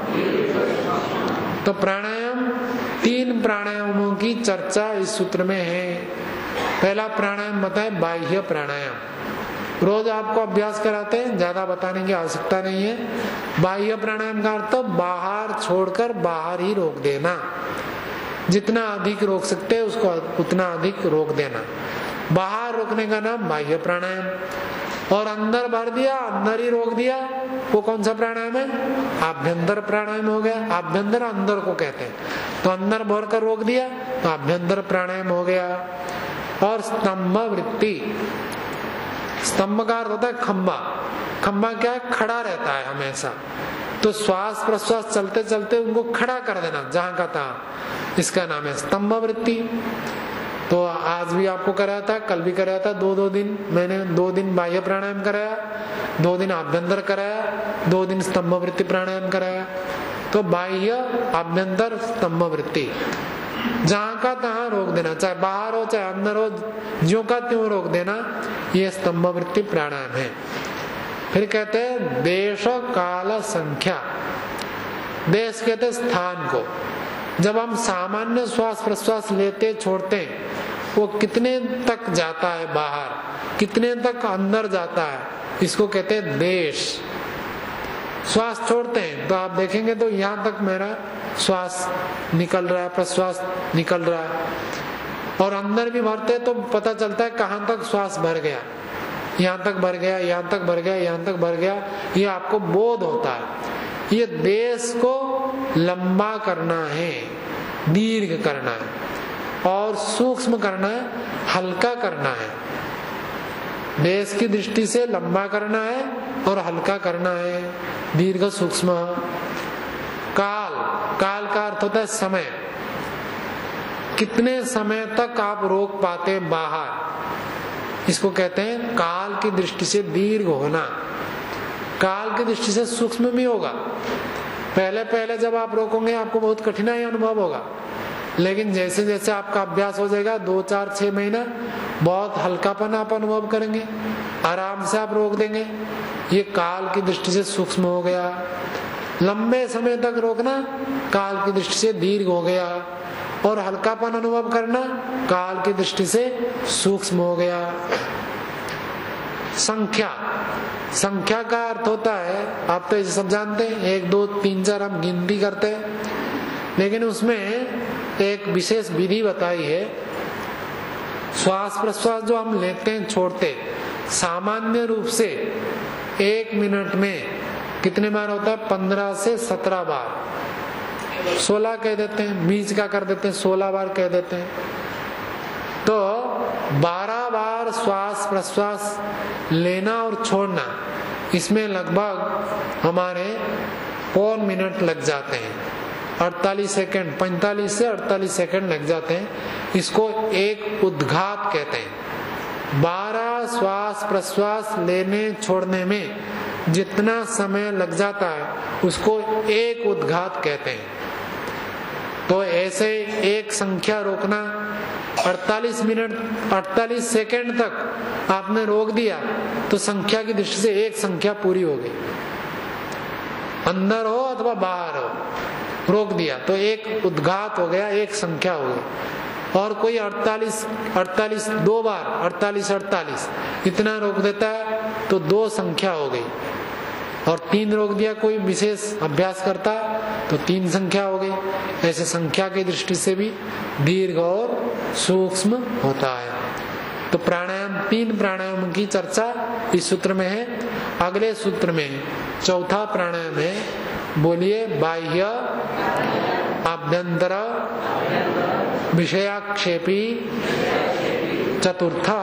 तो प्राणायाम, तीन प्राणायामों की चर्चा इस सूत्र में है। पहला प्राणायाम बताए बाह्य प्राणायाम, रोज आपको अभ्यास कराते हैं, ज्यादा बताने की आवश्यकता नहीं है। बाह्य प्राणायाम का अर्थ बाहर छोड़कर बाहर ही रोक देना। जितना अधिक रोक सकते हैं उसको उतना अधिक रोक देना, बाहर रोकने का नाम बाह्य प्राणायाम। और अंदर भर दिया, अंदर ही रोक दिया, वो कौन सा प्राणायाम है? आभ्यंतर प्राणायाम हो गया। आभ्यंतर अंदर को कहते हैं, तो अंदर भर कर रोक दिया तो आभ्यंतर प्राणायाम हो गया। और स्तंभ वृत्ति, स्तंभ का अर्थ होता है खंबा। खंबा क्या है? खड़ा रहता है हमेशा। तो श्वास प्रश्वास चलते चलते उनको खड़ा कर देना जहां का तहां, इसका नाम है स्तंभ वृत्ति। तो आज भी आपको कराया था, कल भी कराया था, दो दो दिन मैंने दो दिन बाह्य प्राणायाम कराया, दो दिन आभ्यंतर कराया, दो दिन स्तंभ वृत्ति प्राणायाम कराया। तो बाह्य आभ्यंतर स्तंभ वृत्ति, जहां का तहां रोक देना, चाहे बाहर हो चाहे अंदर हो, ज्यों का त्यों रोक देना, ये स्तंभ वृत्ति प्राणायाम है। फिर कहते हैं देश काल संख्या। देश कहते स्थान को, जब हम सामान्य श्वास प्रश्वास लेते छोड़ते हैं, वो कितने तक जाता है बाहर, कितने तक अंदर जाता है, इसको कहते हैं देश। श्वास छोड़ते हैं तो आप देखेंगे तो यहाँ तक मेरा श्वास निकल रहा है, प्रश्वास निकल रहा है, और अंदर भी भरते तो पता चलता है कहाँ तक श्वास भर गया, यहाँ तक भर गया, यहाँ तक भर गया, यहाँ तक भर गया, ये आपको बोध होता है। ये देश को लंबा करना है, दीर्घ करना है, और सूक्ष्म करना है, हल्का करना है। देश की दृष्टि से लंबा करना है और हल्का करना है, दीर्घ सूक्ष्म। काल, काल का अर्थ होता है समय। कितने समय तक आप रोक पाते बाहर, इसको कहते हैं काल की दृष्टि से दीर्घ होना। काल की दृष्टि से सूक्ष्म भी होगा। पहले पहले जब आप रोकोगे आपको बहुत कठिनाई अनुभव होगा, लेकिन जैसे जैसे आपका अभ्यास हो जाएगा, दो चार छह महीना बहुत हल्कापन आप अनुभव करेंगे, आराम से आप रोक देंगे। ये काल की दृष्टि से सूक्ष्म हो गया। लंबे समय तक रोकना काल की दृष्टि से दीर्घ हो गया, और हल्कापन अनुभव करना काल की दृष्टि से सूक्ष्म हो गया। संख्या, संख्या का अर्थ होता है, आप तो ये सब जानते हैं, एक दो तीन चार हम गिनती करते हैं, लेकिन उसमें एक विशेष विधि बताई है। श्वास प्रश्वास जो हम लेते हैं छोड़ते, सामान्य रूप से एक मिनट में कितने बार होता है? पंद्रह से सत्रह बार, सोलह कह देते हैं, बीच का कर देते हैं, सोलह बार कह देते हैं। तो बारह बार श्वास प्रश्वास लेना और छोड़ना, इसमें लगभग हमारे पौन मिनट लग जाते हैं, अड़तालीस सेकंड, पैंतालीस से अड़तालीस सेकंड लग जाते हैं। इसको एक उद्घात कहते हैं। बारह श्वास प्रश्वास लेने छोड़ने में जितना समय लग जाता है उसको एक उद्घात कहते हैं। तो ऐसे एक संख्या रोकना, अड़तालीस मिनट अड़तालीस सेकंड तक आपने रोक दिया तो संख्या की दृष्टि से एक संख्या पूरी हो गई। अंदर हो अथवा बाहर हो, रोक दिया तो एक उद्घात हो गया, एक संख्या हो गई। और कोई अड़तालीस अड़तालीस दो बार अड़तालीस अड़तालीस इतना रोक देता है तो दो संख्या हो गई। और तीन रोक दिया कोई विशेष अभ्यास करता तो तीन संख्या हो गई। ऐसे संख्या की दृष्टि से भी दीर्घ और सूक्ष्म होता है। तो प्राणायाम, तीन प्राणायाम की चर्चा इस सूत्र में है। अगले सूत्र में चौथा प्राणायाम है, बोलिए, बाह्य आभ्यंतर विषयाक्षेपी चतुर्था।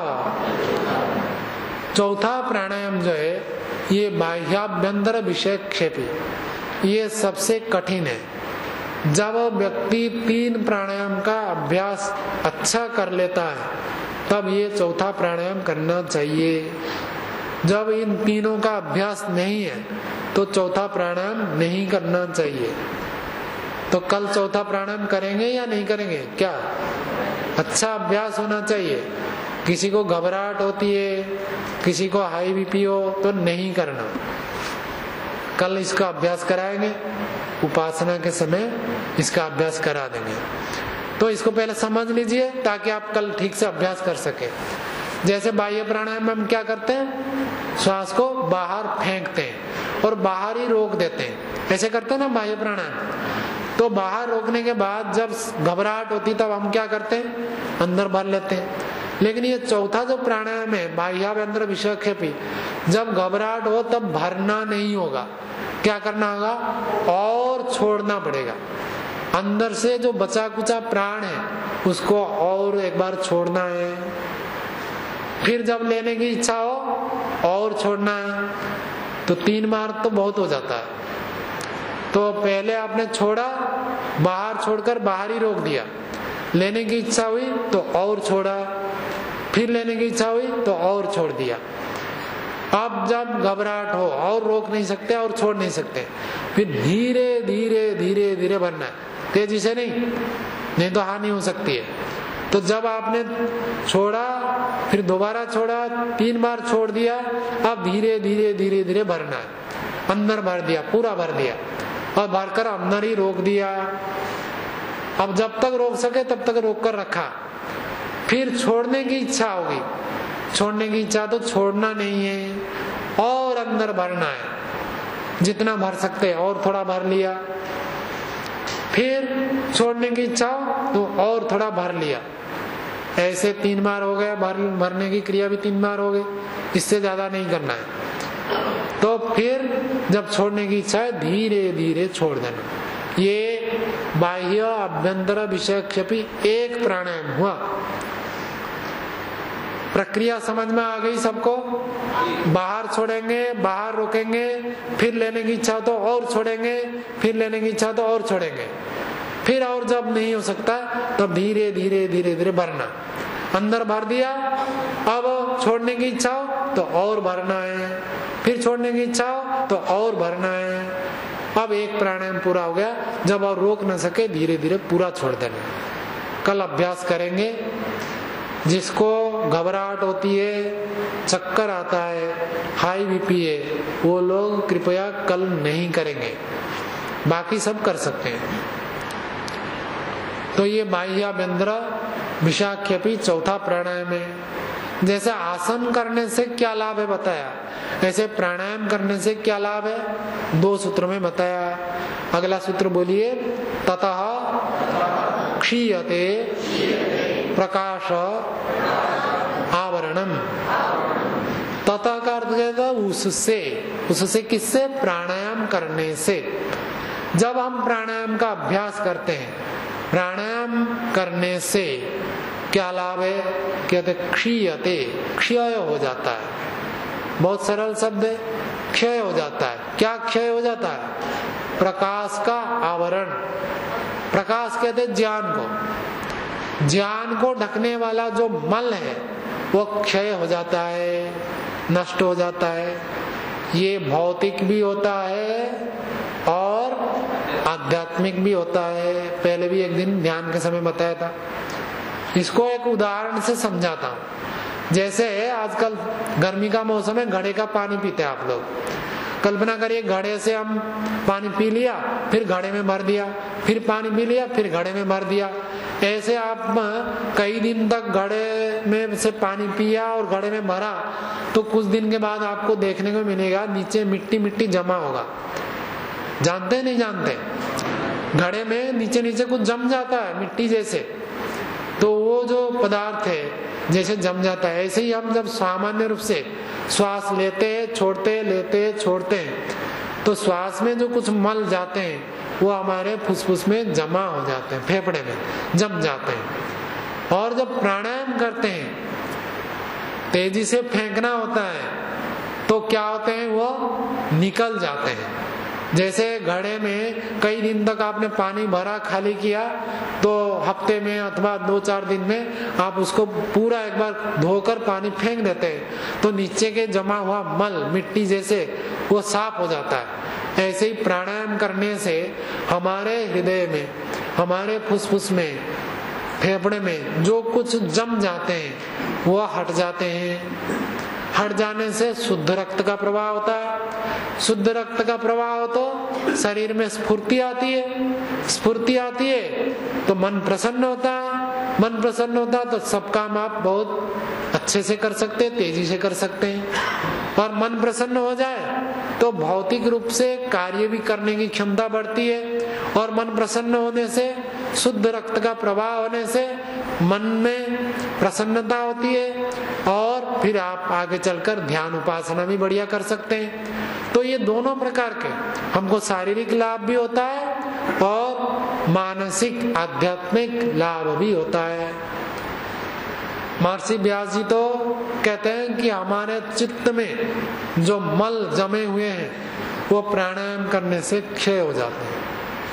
चौथा प्राणायाम जो है ये बाह्याभ्यंतर विषयक्षेपी, ये सबसे कठिन है। जब व्यक्ति तीन प्राणायाम का अभ्यास अच्छा कर लेता है तब ये चौथा प्राणायाम करना चाहिए। जब इन तीनों का अभ्यास नहीं है तो चौथा प्राणायाम नहीं करना चाहिए। तो कल चौथा प्राणायाम करेंगे या नहीं करेंगे? क्या अच्छा अभ्यास होना चाहिए। किसी को घबराहट होती है, किसी को हाई बीपी हो तो नहीं करना। कल इसका अभ्यास कराएंगे, उपासना के समय इसका अभ्यास करा देंगे। तो इसको पहले समझ लीजिए ताकि आप कल ठीक से अभ्यास कर सके। जैसे बाह्य प्राणायाम में हम क्या करते हैं, श्वास को बाहर फेंकते हैं और बाहर ही रोक देते हैं, ऐसे करते हैं ना बाह्य प्राणायाम। तो बाहर रोकने के बाद जब घबराहट होती तब हम क्या करते हैं, अंदर भर लेते हैं। लेकिन ये चौथा जो प्राणायाम है बाह्याभ्यंतर विषयक्षेपी, जब घबराहट हो तब भरना नहीं होगा, क्या करना होगा, और छोड़ना पड़ेगा। अंदर से जो बचा कुचा प्राण है उसको और एक बार छोड़ना है। फिर जब लेने की इच्छा हो और छोड़ना है। तो तीन बार तो बहुत हो जाता है। तो पहले आपने छोड़ा, बाहर छोड़कर बाहर ही रोक दिया, लेने की इच्छा हुई तो और छोड़ा, फिर लेने की इच्छा हुई तो और छोड़ दिया। अब जब घबराहट हो और रोक नहीं सकते और छोड़ नहीं सकते, फिर धीरे धीरे धीरे धीरे भरना है, तेजी से नहीं, नहीं तो हानि हो सकती है। तो जब आपने छोड़ा, फिर दोबारा छोड़ा, तीन बार छोड़ दिया, अब धीरे धीरे धीरे धीरे भरना है। अंदर भर दिया, पूरा भर दिया और भरकर अंदर ही रोक दिया। अब जब तक रोक सके तब तक रोक कर रखा। फिर छोड़ने की इच्छा होगी, छोड़ने की इच्छा तो छोड़ना नहीं है और अंदर भरना है, जितना भर सकते हैं और थोड़ा भर लिया। फिर छोड़ने की इच्छा हो तो और थोड़ा भर लिया। ऐसे तीन बार हो गया, भर भरने की क्रिया भी तीन बार हो गई, इससे ज्यादा नहीं करना है। तो फिर जब छोड़ने की इच्छा है धीरे धीरे छोड़ देना। ये बाह्य अभ्यंतर विषय क्षपी एक प्राणायाम हुआ। प्रक्रिया समझ में आ गई सबको? बाहर छोड़ेंगे, बाहर रोकेंगे, फिर लेने की इच्छा तो और छोड़ेंगे, फिर लेने की इच्छा तो और छोड़ेंगे, फिर और जब नहीं हो सकता तब धीरे धीरे धीरे धीरे भरना। अंदर भर दिया, अब छोड़ने की इच्छा हो तो और भरना है, फिर छोड़ने की इच्छा हो तो और भरना है। अब एक प्राणायाम पूरा हो गया। जब और रोक न सके धीरे धीरे पूरा छोड़ देना। कल अभ्यास करेंगे। जिसको घबराहट होती है, चक्कर आता है, हाई बीपी है, वो लोग कृपया कल नहीं करेंगे, बाकी सब कर सकते हैं। तो ये बाह्याभ्यंतर विषाख्यपी चौथा प्राणायाम है। जैसे आसन करने से क्या लाभ है बताया, ऐसे प्राणायाम करने से क्या लाभ है दो सूत्र में बताया। अगला सूत्र बोलिए, ततः क्षीयते प्रकाश आवरणम। ततः का अर्थ कहता उससे, उससे किससे? प्राणायाम करने से। जब हम प्राणायाम का अभ्यास करते हैं, प्राणायाम करने से क्या लाभ है? कहते क्षीयते, क्षय हो जाता है। बहुत सरल शब्द है, क्षय हो जाता है। क्या क्षय हो जाता है? प्रकाश का आवरण। प्रकाश कहते ज्ञान को, ज्ञान को ढकने वाला जो मल है वो क्षय हो जाता है, नष्ट हो जाता है। ये भौतिक भी होता है और आध्यात्मिक भी होता है। पहले भी एक दिन ध्यान के समय बताया था। इसको एक उदाहरण से समझाता हूँ। जैसे आजकल गर्मी का मौसम है, घड़े का पानी पीते हैं आप लोग। कल्पना करिए घड़े से हम पानी पी लिया, फिर घड़े में भर दिया, फिर पानी पी लिया, फिर घड़े में भर दिया। ऐसे आप कई दिन तक घड़े में से पानी पिया और घड़े में भरा, तो कुछ दिन के बाद आपको देखने को मिलेगा नीचे मिट्टी मिट्टी जमा होगा। जानते नहीं जानते? घड़े में नीचे नीचे कुछ जम जाता है मिट्टी जैसे, तो वो जो पदार्थ है जैसे जम जाता है। ऐसे ही हम जब सामान्य रूप से श्वास लेते हैं, छोड़ते लेते छोड़ते हैं, तो श्वास में जो कुछ मल जाते हैं वो हमारे फुसफुस में जमा हो जाते हैं, फेफड़े में जम जाते हैं। और जब प्राणायाम करते हैं, तेजी से फेंकना होता है, तो क्या होते हैं? वो निकल जाते हैं। जैसे घड़े में कई दिन तक आपने पानी भरा, खाली किया, तो हफ्ते में अथवा दो चार दिन में आप उसको पूरा एक बार धोकर पानी फेंक देते हैं, तो नीचे के जमा हुआ मल मिट्टी जैसे वो साफ हो जाता है। ऐसे ही प्राणायाम करने से हमारे हृदय में, हमारे फुसफुस में, फेफड़े में जो कुछ जम जाते हैं वो हट जाते हैं। हट जाने से शुद्ध रक्त का प्रवाह होता है। शुद्ध रक्त का प्रवाह हो तो शरीर में स्फूर्ति आती है। स्फूर्ति आती है तो मन प्रसन्न होता है। मन प्रसन्न होता है तो सब काम आप बहुत अच्छे से कर सकते हैं, तेजी से कर सकते हैं। और मन प्रसन्न हो जाए तो भौतिक रूप से कार्य भी करने की क्षमता बढ़ती है। और मन प्रसन्न होने से, शुद्ध रक्त का प्रवाह होने से मन में प्रसन्नता होती है, और फिर आप आगे चलकर ध्यान उपासना भी बढ़िया कर सकते हैं। तो ये दोनों प्रकार के हमको शारीरिक लाभ भी होता है और मानसिक आध्यात्मिक लाभ भी होता है। महर्षि व्यास जी तो कहते हैं कि हमारे चित्त में जो मल जमे हुए हैं वो प्राणायाम करने से क्षय हो जाते हैं।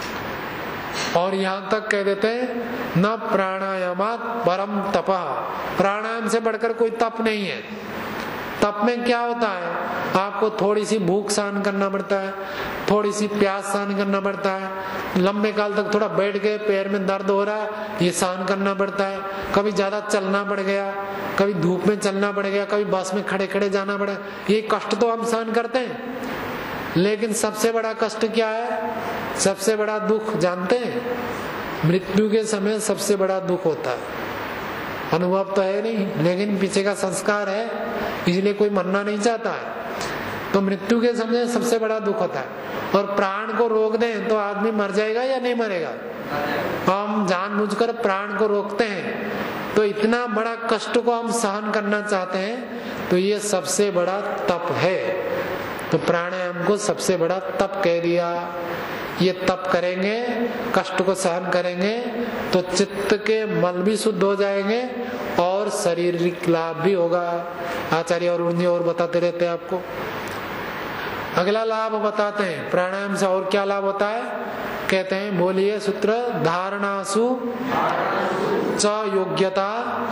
और यहाँ तक कह देते हैं, न प्राणायामात परम तपः। प्राणायाम से बढ़कर कोई तप नहीं है। तप में क्या होता है? आपको थोड़ी सी भूख सहन करना पड़ता है, थोड़ी सी प्यास सहन करना पड़ता है, लंबे काल तक थोड़ा बैठ गए, पैर में दर्द हो रहा है, ये सहन करना पड़ता है। कभी ज्यादा चलना पड़ गया, कभी धूप में चलना पड़ गया, कभी बस में खड़े खड़े जाना पड़ा, ये कष्ट तो हम सहन करते हैं। लेकिन सबसे बड़ा कष्ट क्या है? सबसे बड़ा दुख जानते हैं? मृत्यु के समय सबसे बड़ा दुख होता है। अनुभव तो है नहीं, लेकिन पीछे का संस्कार है, इसलिए कोई मरना नहीं चाहता है। तो मृत्यु के समय सबसे बड़ा दुख होता है। और प्राण को रोक दें तो आदमी मर जाएगा या नहीं मरेगा? हम जानबूझकर प्राण को रोकते हैं, तो इतना बड़ा कष्ट को हम सहन करना चाहते हैं, तो ये सबसे बड़ा तप है। तो प्राणायाम को सबसे बड़ा तप कह दिया। ये तप करेंगे, कष्ट को सहन करेंगे, तो चित्त के मल भी शुद्ध हो जाएंगे और शारीरिक लाभ भी होगा। आचार्य और उन्हें और बताते रहते हैं आपको। अगला लाभ बताते हैं प्राणायाम से और क्या लाभ होता है, कहते हैं, बोलिए सूत्र, धारणासु च योग्यता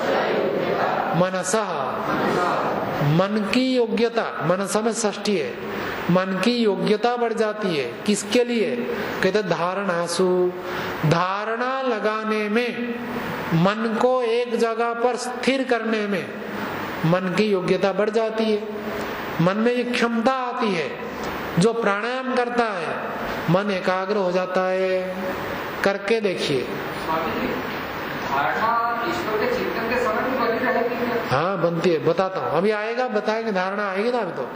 मनसः, मन की योग्यता, मनसा में षष्ठी है, मन की योग्यता बढ़ जाती है। किसके लिए? कहते धारणासु, धारणा लगाने में, मन को एक जगह पर स्थिर करने में मन की योग्यता बढ़ जाती है। मन में ये क्षमता आती है। जो प्राणायाम करता है मन एकाग्र हो जाता है। करके देखिए। हाँ बनती है, बताता हूँ, अभी आएगा, बताएंगे, धारणा आएगी ना अभी तो।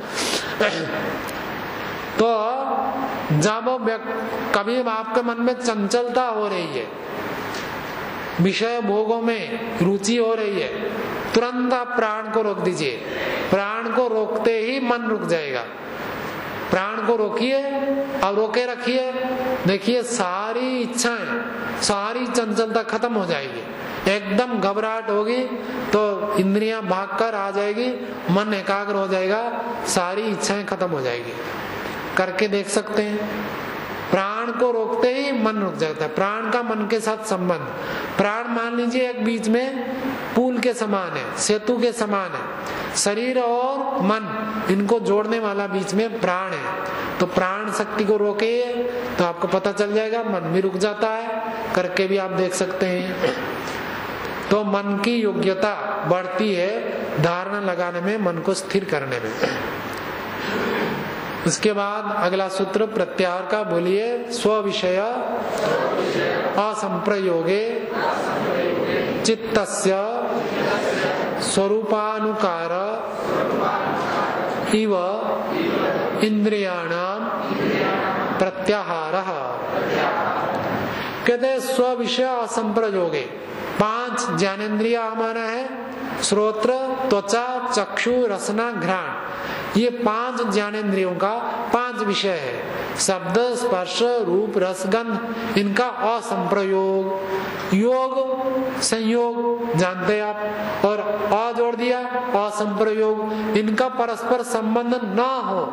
तो जब कभी आपके मन में चंचलता हो रही है, विषय भोगों में रुचि हो रही है, तुरंत आप प्राण को रोक दीजिए। प्राण को रोकते ही मन रुक जाएगा। प्राण को रोकिए और रोके रखिए, देखिए सारी इच्छाएं, सारी चंचलता खत्म हो जाएगी। एकदम घबराहट होगी तो इंद्रियां भागकर आ जाएगी, मन एकाग्र हो जाएगा, सारी इच्छाएं खत्म हो जाएगी। करके देख सकते हैं। प्राण को रोकते ही मन रुक जाता है। प्राण का मन के साथ संबंध, प्राण मान लीजिए एक बीच में पुल के समान है, सेतु के समान है। शरीर और मन, इनको जोड़ने वाला बीच में प्राण है। तो प्राण शक्ति को रोके तो आपको पता चल जाएगा, मन भी रुक जाता है। करके भी आप देख सकते हैं। तो मन की योग्यता बढ़ती है धारणा लगाने में, मन को स्थिर करने में। उसके बाद अगला सूत्र प्रत्याहार का, बोलिए, स्व विषय असंप्रयोगे चित्तस्य स्वरूपानुकार इव इंद्रियाणाम प्रत्याहारः। कहते हैं स्व विषय असंप्रयोगे। पांच ज्ञानेन्द्रिय हमारा है, श्रोत्र, त्वचा, चक्षु, रसना, घ्राण। ये पांच ज्ञानेन्द्रियों का पांच विषय है। शब्द, स्पर्श, रूप, रस, गंध, इनका असंप्रयोग। योग संयोग जानते हैं आप, और अ जोड़ दिया, असंप्रयोग, इनका परस्पर संबंध न हो।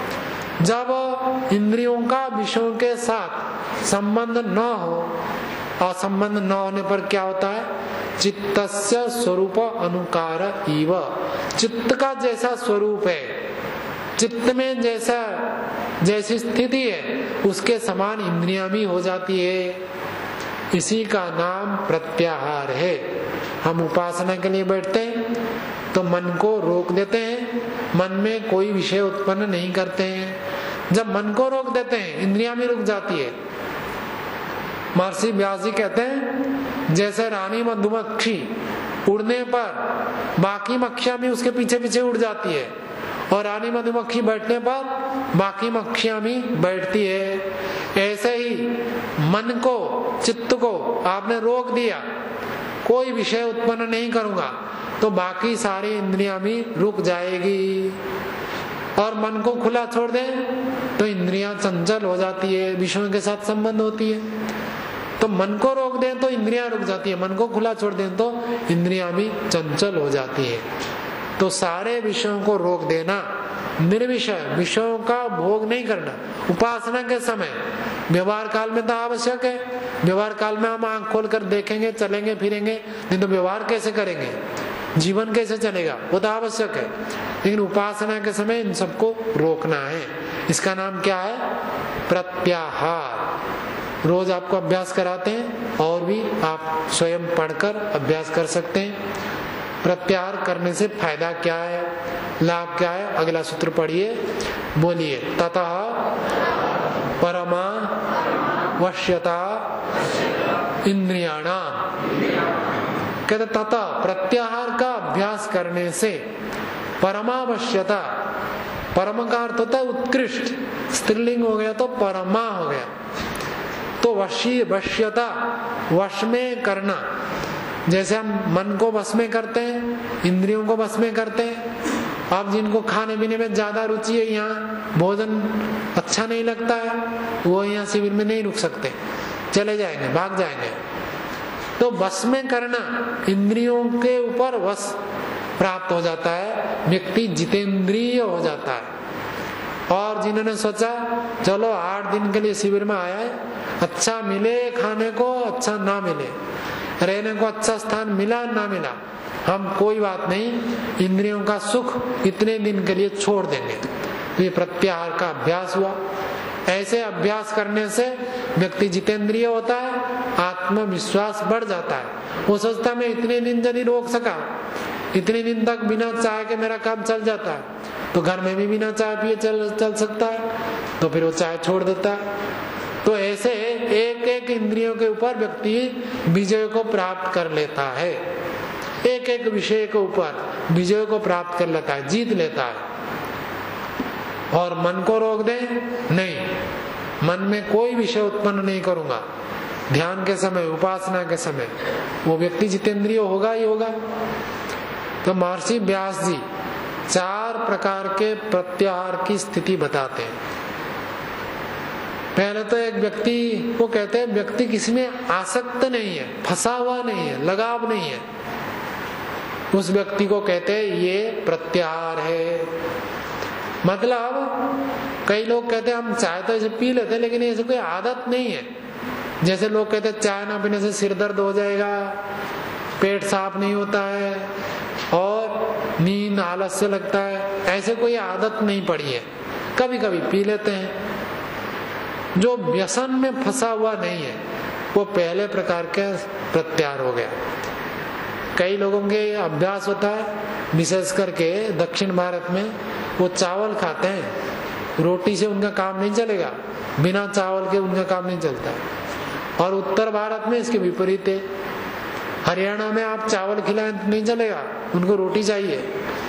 जब इंद्रियों का विषयों के साथ संबंध न हो, असंबंध न होने पर क्या होता है, चित्तस्य स्वरूप अनुकार इव। चित्त का जैसा स्वरूप है, चित्त में जैसा जैसी स्थिति है, उसके समान इंद्रियां भी हो जाती है। इसी का नाम प्रत्याहार है। हम उपासना के लिए बैठते हैं तो मन को रोक देते हैं, मन में कोई विषय उत्पन्न नहीं करते हैं। जब मन को रोक देते हैं, इंद्रियां भी रुक जाती है। महर्षि व्यास जी कहते हैं, जैसे रानी मधुमक्खी उड़ने पर बाकी मक्खियां भी उसके पीछे पीछे उड़ जाती है, और रानी मधुमक्खी बैठने पर बाकी मक्खियां भी बैठती है। ऐसे ही मन को, चित्त को आपने रोक दिया, कोई विषय उत्पन्न नहीं करूंगा, तो बाकी सारी इंद्रियां भी रुक जाएगी। और मन को खुला छोड़ दें तो इंद्रियां चंचल हो जाती है, विषयों के साथ संबंध होती है। तो मन को रोक दें तो इंद्रियां रुक जाती है, मन को खुला छोड़ दें तो इंद्रियां भी चंचल हो जाती है। तो सारे विषयों को रोक देना, निर्विषय विषयों का भोग नहीं करना। उपासना के समय व्यवहार काल में तो आवश्यक है। व्यवहार काल में हम आंख खोल कर देखेंगे, चलेंगे फिरेंगे, नहीं तो व्यवहार कैसे करेंगे, जीवन कैसे चलेगा, वो तो आवश्यक है। लेकिन उपासना के समय इन सबको रोकना है। इसका नाम क्या है, प्रत्याहार। रोज आपको अभ्यास कराते हैं, और भी आप स्वयं पढ़कर अभ्यास कर सकते हैं। प्रत्याहार करने से फायदा क्या है, लाभ क्या है, अगला सूत्र पढ़िए, बोलिए। ततः परमा वश्यता इंद्रियाणाम। कहते तथा प्रत्याहार का अभ्यास करने से परमावश्यता, परम का अर्थ होता है उत्कृष्ट, स्त्रीलिंग हो गया तो परमा हो गया, तो वशी वश्यता वश में करना, जैसे हम मन को वश में करते हैं, इंद्रियों को वश में करते हैं। आप जिनको खाने पीने में ज्यादा रुचि है, यहाँ भोजन अच्छा नहीं लगता है, वो यहाँ शिविर में नहीं रुक सकते, चले जाएंगे, भाग जाएंगे। तो वश में करना, इंद्रियों के ऊपर वश प्राप्त हो जाता है, व्यक्ति जितेंद्रिय हो जाता है। और जिन्होंने सोचा चलो आठ दिन के लिए शिविर में आया है, अच्छा मिले खाने को, अच्छा ना मिले, रहने को अच्छा स्थान मिला ना मिला, हम कोई बात नहीं, इंद्रियों का सुख इतने दिन के लिए छोड़ देंगे। तो ये प्रत्याहार का अभ्यास हुआ। ऐसे अभ्यास करने से व्यक्ति जितेंद्रिय होता है, आत्मविश्वास बढ़ जाता है। वो सोचता मैं इतने दिन यदि रोक सका, इतने दिन तक बिना चाय के मेरा काम चल जाता है, तो घर में भी बिना चाय पिए चल चल सकता है, तो फिर वो चाय छोड़ देता है। तो ऐसे एक एक इंद्रियों के ऊपर व्यक्ति विजय को प्राप्त कर लेता है, एक एक विषय के ऊपर विजय को प्राप्त कर लेता है, जीत लेता है। और मन को रोक दे, नहीं, मन में कोई विषय उत्पन्न नहीं करूंगा, ध्यान के समय, उपासना के समय, वो व्यक्ति जितेंद्रिय होगा ही होगा। तो महर्षि व्यास जी चार प्रकार के प्रत्याहार की स्थिति बताते हैं। पहले तो एक व्यक्ति को कहते हैं व्यक्ति किसी में आसक्त नहीं है, फंसा हुआ नहीं है, लगाव नहीं है, उस व्यक्ति को कहते हैं ये प्रत्याहार है। मतलब कई लोग कहते हैं हम चाय तो ऐसे पी लेते हैं, लेकिन ऐसे कोई आदत नहीं है। जैसे लोग कहते हैं चाय ना पीने से सिर दर्द हो जाएगा, पेट साफ नहीं होता है और नींद आलस्य लगता है, ऐसे कोई आदत नहीं पड़ी है, कभी कभी पी लेते हैं। जो व्यसन में फंसा हुआ नहीं है वो पहले प्रकार के प्रत्याहार हो गया। कई लोगों के अभ्यास होता है, विशेष करके दक्षिण भारत में, वो चावल खाते हैं, रोटी से उनका काम नहीं चलेगा, बिना चावल के उनका काम नहीं चलता। और उत्तर भारत में इसके विपरीत है, हरियाणा में आप चावल खिलाएं तो नहीं चलेगा, उनको रोटी चाहिए।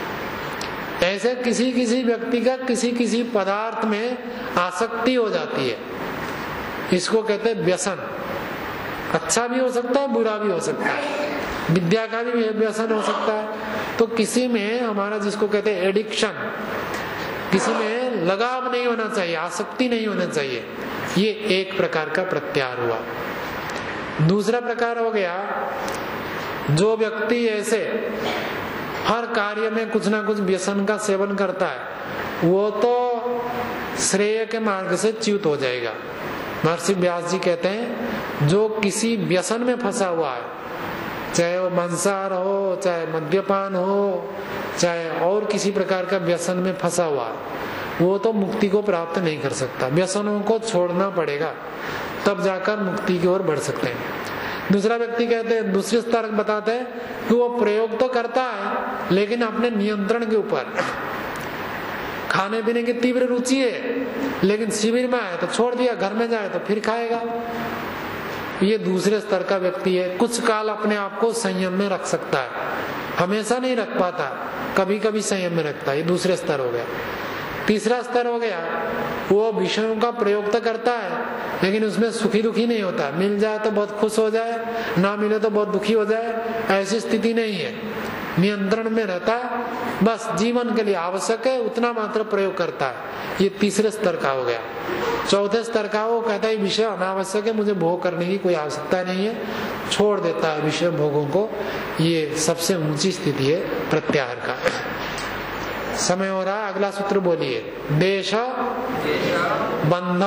ऐसे किसी किसी व्यक्ति का किसी किसी पदार्थ में आसक्ति हो जाती है, इसको कहते हैं व्यसन। अच्छा भी हो सकता है, बुरा भी हो सकता है, विद्या का भी व्यसन हो सकता है। तो किसी में हमारा जिसको कहते हैं एडिक्शन, किसी में लगाव नहीं होना चाहिए, आसक्ति नहीं होना चाहिए, ये एक प्रकार का प्रत्याहार हुआ। दूसरा प्रकार हो गया, जो व्यक्ति ऐसे हर कार्य में कुछ ना कुछ व्यसन का सेवन करता है, वो तो श्रेय के मार्ग से च्युत हो जाएगा। महर्षि व्यास जी कहते हैं जो किसी व्यसन में फंसा हुआ है, चाहे वो मांसाहार हो, चाहे मद्यपान हो, चाहे और किसी प्रकार का व्यसन में फंसा हुआ है, वो तो मुक्ति को प्राप्त नहीं कर सकता। व्यसनों को छोड़ना पड़ेगा, तब जाकर मुक्ति की ओर बढ़ सकते हैं। दूसरा व्यक्ति कहते हैं, दूसरे स्तर बताते हैं कि वो प्रयोग तो करता है लेकिन अपने नियंत्रण के ऊपर, खाने पीने की तीव्र रुचि है लेकिन शिविर में आए तो छोड़ दिया, घर में जाए तो फिर खाएगा। ये दूसरे स्तर का व्यक्ति है। कुछ काल अपने आप को संयम में रख सकता है, हमेशा नहीं रख पाता, कभी कभी संयम में रखता है, ये दूसरे स्तर हो गया। तीसरा स्तर हो गया, वो विषयों का प्रयोग तो करता है लेकिन उसमें सुखी दुखी नहीं होता, मिल जाए तो बहुत खुश हो जाए, ना मिले तो बहुत दुखी हो जाए, ऐसी स्थिति नहीं है, नियंत्रण में रहता है, बस जीवन के लिए आवश्यक है उतना मात्र प्रयोग करता है। ये तीसरे स्तर का हो गया। चौथे स्तर का वो कहता है विषय अनावश्यक है, मुझे भोग करने की कोई आवश्यकता नहीं है, छोड़ देता है विषय भोगों को। ये सबसे ऊंची स्थिति है प्रत्याहार का। समय हो रहा है, अगला सूत्र बोलिए। देश बंध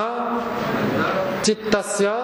चित्तस्य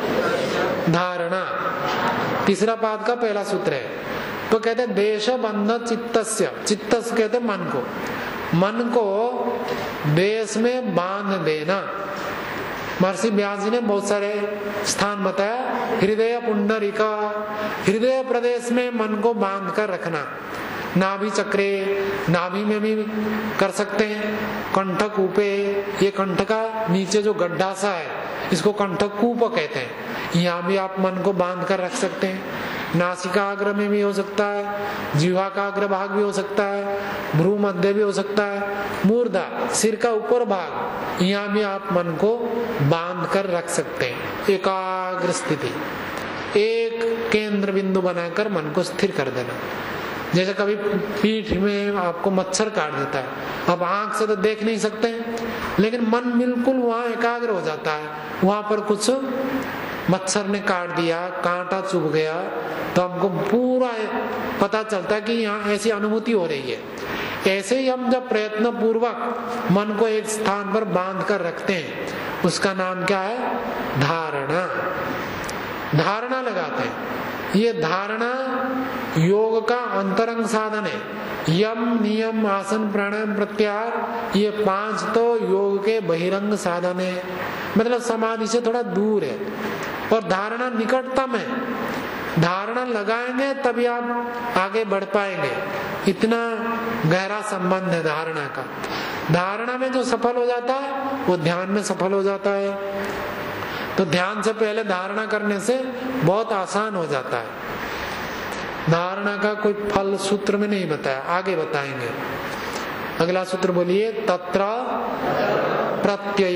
धारणा, तीसरा पाद का पहला सूत्र है। तो कहते हैं देश बंध चित्तस्य, चित्तस्य कहते हैं मन को, मन को देश में बांध देना। महर्षि व्यास जी ने बहुत सारे स्थान बताया। हृदय पुंडरीका, हृदय प्रदेश में मन को बांध कर रखना। नाभि चक्रे, नाभि में भी कर सकते हैं। कंठक ऊपे, ये कंठ का नीचे जो गड्ढा सा है इसको कंठक कूप कहते हैं, यहाँ भी आप मन को बांध कर रख सकते हैं। नासिकाग्र में भी हो सकता है, जीवा का अग्र भाग भी हो सकता है, भ्रू मध्य भी हो सकता है, मूर्धा सिर का ऊपर भाग, यहाँ भी आप मन को बांध कर रख सकते हैं। एकाग्र स्थिति, एक केंद्र बिंदु बनाकर मन को स्थिर कर देना। जैसे कभी पीठ में आपको मच्छर काट देता है, अब आंख से तो देख नहीं सकते, लेकिन मन बिल्कुल वहां एकाग्र हो जाता है। वहां पर कुछ मच्छर ने काट दिया, कांटा चुभ गया, तो हमको पूरा पता चलता है कि यहाँ ऐसी अनुभूति हो रही है। ऐसे ही हम जब प्रयत्न पूर्वक मन को एक स्थान पर बांध कर रखते हैं, उसका नाम क्या है? धारणा। धारणा लगाते हैं। ये धारणा योग का अंतरंग साधन है। यम, नियम, आसन, प्राणायाम, प्रत्याहार, ये पांच तो योग के बहिरंग साधन है, मतलब समाधि से थोड़ा दूर है। और धारणा निकटतम है। धारणा लगाएंगे तभी आप आगे बढ़ पाएंगे, इतना गहरा संबंध है धारणा का। धारणा में जो सफल हो जाता है वो ध्यान में सफल हो जाता है। तो ध्यान से पहले धारणा करने से बहुत आसान हो जाता है। धारणा का कोई फल सूत्र में नहीं बताया, आगे बताएंगे। अगला सूत्र बोलिए, तत्र प्रत्यय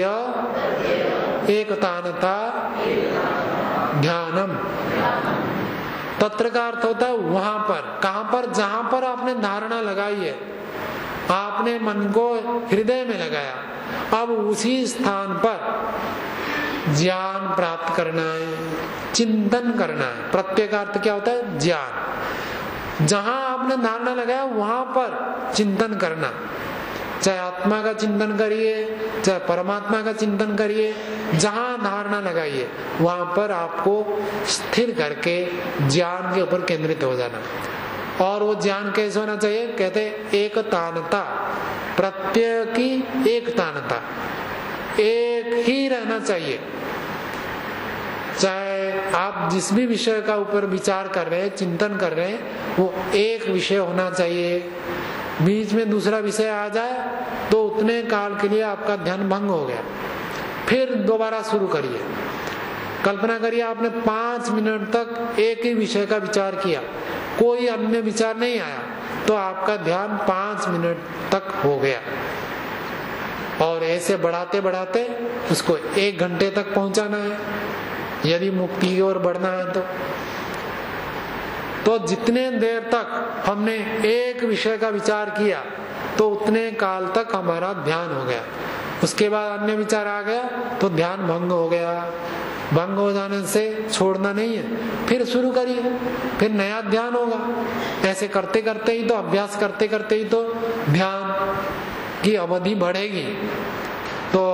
एकतानता ध्यानम। तत्र का अर्थ होता है वहां पर। कहां पर? जहां पर आपने धारणा लगाई है, आपने मन को हृदय में लगाया, अब उसी स्थान पर ज्ञान प्राप्त करना है, चिंतन करना है। प्रत्यय का अर्थ क्या होता है? ज्ञान। जहां आपने धारणा लगाया वहां पर चिंतन करना, चाहे आत्मा का चिंतन करिए, चाहे परमात्मा का चिंतन करिए, जहां धारणा लगाइए वहां पर आपको स्थिर करके ज्ञान के ऊपर केंद्रित हो जाना। और वो ज्ञान कैसे होना चाहिए? कहते एक तानता, प्रत्यय की एक तानता, एक ही रहना चाहिए। चाहे आप जिस भी विषय का ऊपर विचार कर रहे हैं, चिंतन कर रहे हैं, वो एक विषय होना चाहिए। बीच में दूसरा विषय आ जाए तो उतने काल के लिए आपका ध्यान भंग हो गया, फिर दोबारा शुरू करिए। कल्पना करिए आपने पांच मिनट तक एक ही विषय का विचार किया, कोई अन्य विचार नहीं आया, तो आपका ध्यान पांच मिनट तक हो गया। और ऐसे बढ़ाते बढ़ाते उसको एक घंटे तक पहुंचाना है, यदि मुक्ति की ओर बढ़ना है तो। तो जितने देर तक हमने एक विषय का विचार किया, तो उतने काल तक हमारा ध्यान हो गया। उसके बाद अन्य विचार आ गया तो ध्यान भंग हो गया। भंग हो जाने से छोड़ना नहीं है, फिर शुरू करिए, फिर नया ध्यान होगा। ऐसे करते करते ही तो, अभ्यास करते करते ही तो ध्यान की अवधि बढ़ेगी। तो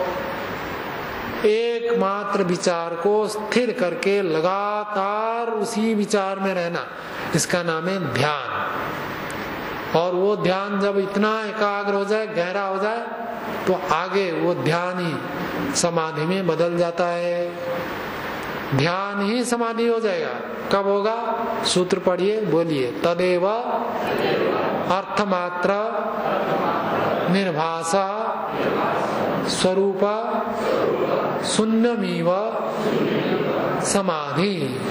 एकमात्र विचार को स्थिर करके लगातार उसी विचार में रहना, इसका नाम है ध्यान। और वो ध्यान जब इतना एकाग्र हो जाए, गहरा हो जाए, तो आगे वो ध्यान ही समाधि में बदल जाता है। ध्यान ही समाधि हो जाएगा। कब होगा? सूत्र पढ़िए, बोलिए, तदेव अर्थमात्र निर्भासा स्वरूप शून्यमीव समाधि।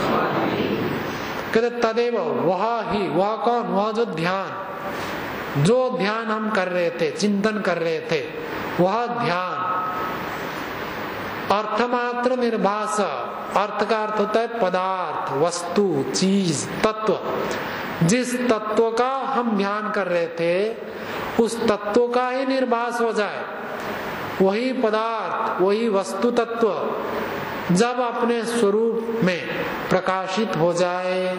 कहते तदेव, वह ही, वह कौन? वह जो ध्यान, जो ध्यान हम कर रहे थे, चिंतन कर रहे थे, वह ध्यान अर्थमात्र निर्भास। अर्थ का अर्थ होता है पदार्थ, वस्तु, चीज, तत्व। जिस तत्व का हम ध्यान कर रहे थे, उस तत्व का ही निर्भास हो जाए, वही पदार्थ, वही वस्तु तत्व जब अपने स्वरूप में प्रकाशित हो जाए,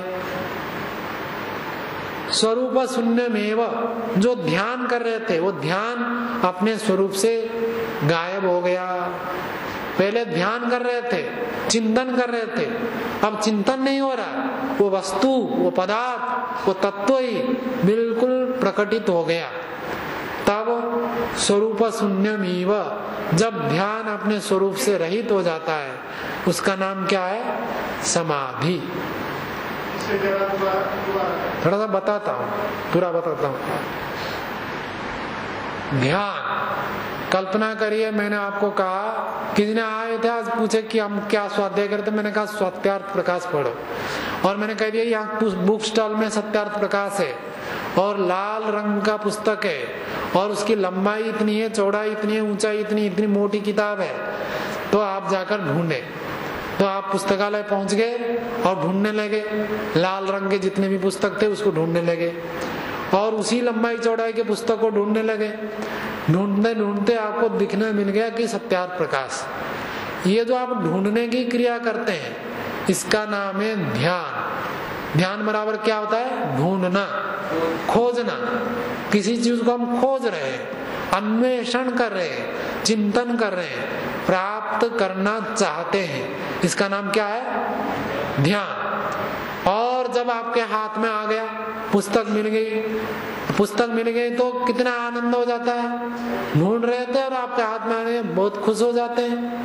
स्वरूप शून्यमेव, जो ध्यान कर रहे थे वो ध्यान अपने स्वरूप से गायब हो गया। पहले ध्यान कर रहे थे, चिंतन कर रहे थे, अब चिंतन नहीं हो रहा, वो वस्तु, वो पदार्थ, वो तत्व ही बिल्कुल प्रकटित हो गया। तब स्वरूप शून्यमीव, जब ध्यान अपने स्वरूप से रहित हो जाता है, उसका नाम क्या है? समाधि। थोड़ा सा बताता हूँ, पूरा बताता हूँ। ध्यान, कल्पना करिए मैंने आपको कहा किसी ने आए थे आज पूछे कि हम क्या स्वाध्याय करते, मैंने कहा सत्यार्थ प्रकाश पढ़ो, और मैंने कह दिया यहाँ बुक स्टॉल में सत्यार्थ प्रकाश है और लाल रंग का पुस्तक है और उसकी लंबाई इतनी है, चौड़ाई इतनी है, ऊंचाई इतनी, इतनी मोटी किताब है, तो आप जाकर ढूंढे। तो आप पुस्तकालय पहुंच गए और ढूंढने लगे, लाल रंग के जितने भी पुस्तक थे उसको ढूंढने लगे और उसी लंबाई चौड़ाई के पुस्तक को ढूंढने लगे। ढूंढते ढूंढते आपको दिखने मिल गया कि सत्यार्थ प्रकाश। ये जो आप ढूंढने की क्रिया करते हैं इसका नाम है ध्यान। ध्यान बराबर क्या होता है? ढूंढना, खोजना। किसी चीज को हम खोज रहे हैं, अन्वेषण कर रहे हैं, चिंतन कर रहे हैं, प्राप्त करना चाहते हैं, इसका नाम क्या है? ध्यान। और जब आपके हाथ में आ गया, पुस्तक मिल गई, पुस्तक मिल गई तो कितना आनंद हो जाता है। ढूंढ रहे थे और आपके हाथ में आ गए, बहुत खुश हो जाते हैं।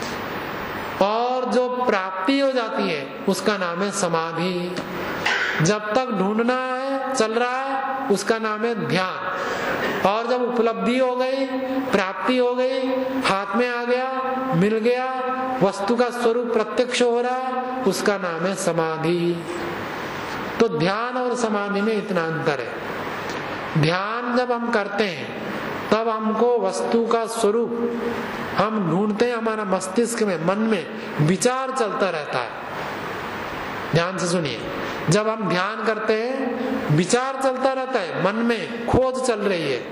और जो प्राप्ति हो जाती है उसका नाम है समाधि। जब तक ढूंढना है, चल रहा है, उसका नाम है ध्यान। और जब उपलब्धि हो गई, प्राप्ति हो गई, हाथ में आ गया, मिल गया, वस्तु का स्वरूप प्रत्यक्ष हो रहा है, उसका नाम है समाधि। तो ध्यान और समाधि में इतना अंतर है। ध्यान जब हम करते हैं तब हमको वस्तु का स्वरूप हम ढूंढते हैं, हमारा मस्तिष्क में, मन में विचार चलता रहता है। ध्यान से सुनिए, जब हम ध्यान करते हैं विचार चलता रहता है, मन में खोज चल रही है,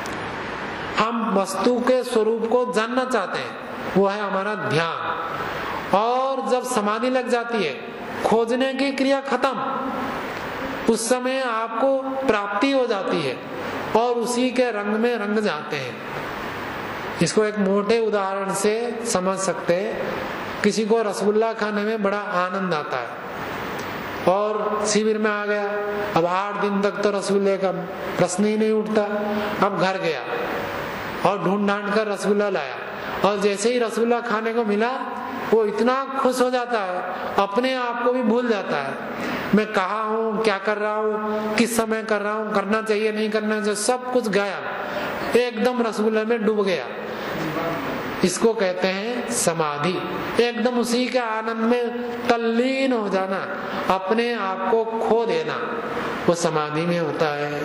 हम वस्तु के स्वरूप को जानना चाहते हैं, वो है हमारा ध्यान। और जब समाधि लग जाती है, खोजने की क्रिया खत्म, उस समय आपको प्राप्ति हो जाती है और उसी के रंग में रंग जाते हैं। इसको एक मोटे उदाहरण से समझ सकते हैं। किसी को रसगुल्ला खाने में बड़ा आनंद आता है और शिविर में आ गया, अब आठ दिन तक तो रसगुल्ले का प्रश्न ही नहीं उठता। अब घर गया और ढूंढ ढांड कर रसगुल्ला लाया और जैसे ही रसगुल्ला खाने को मिला वो इतना खुश हो जाता है, अपने आप को भी भूल जाता है। मैं कहाँ हूँ, क्या कर रहा हूँ, किस समय कर रहा हूँ, करना चाहिए नहीं करना चाहिए, सब कुछ गायब, एकदम रसगुल्ले में डूब गया। इसको कहते हैं समाधि। एकदम उसी के आनंद में तल्लीन हो जाना, अपने आप को खो देना, वो समाधि में होता है।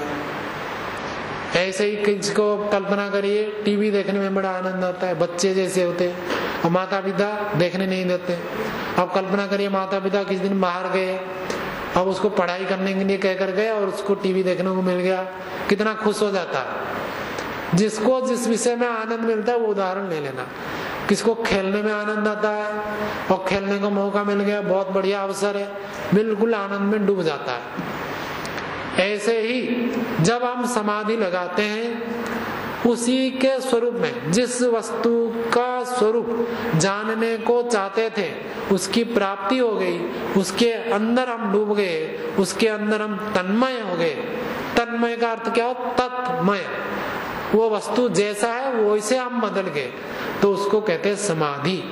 ऐसे ही किसको कल्पना करिए, टीवी देखने में बड़ा आनंद आता है, बच्चे जैसे होते हैं और माता पिता देखने नहीं देते। अब कल्पना करिए माता पिता किस दिन बाहर गए, अब उसको पढ़ाई करने के लिए कहकर गए और उसको टीवी देखने को मिल गया, कितना खुश हो जाता है। जिसको जिस विषय में आनंद मिलता है वो उदाहरण ले लेना। किसको खेलने में आनंद आता है और खेलने का मौका मिल गया, बहुत बढ़िया अवसर है, बिल्कुल आनंद में डूब जाता है। ऐसे ही जब हम समाधि लगाते हैं, उसी के स्वरूप में, जिस वस्तु का स्वरूप जानने को चाहते थे उसकी प्राप्ति हो गई, उसके अंदर हम डूब गए, उसके अंदर हम तन्मय हो गए। तन्मय का अर्थ क्या हो? तत्मय। वो वस्तु जैसा है वैसे हम बदल गए, तो उसको कहते हैं समाधि।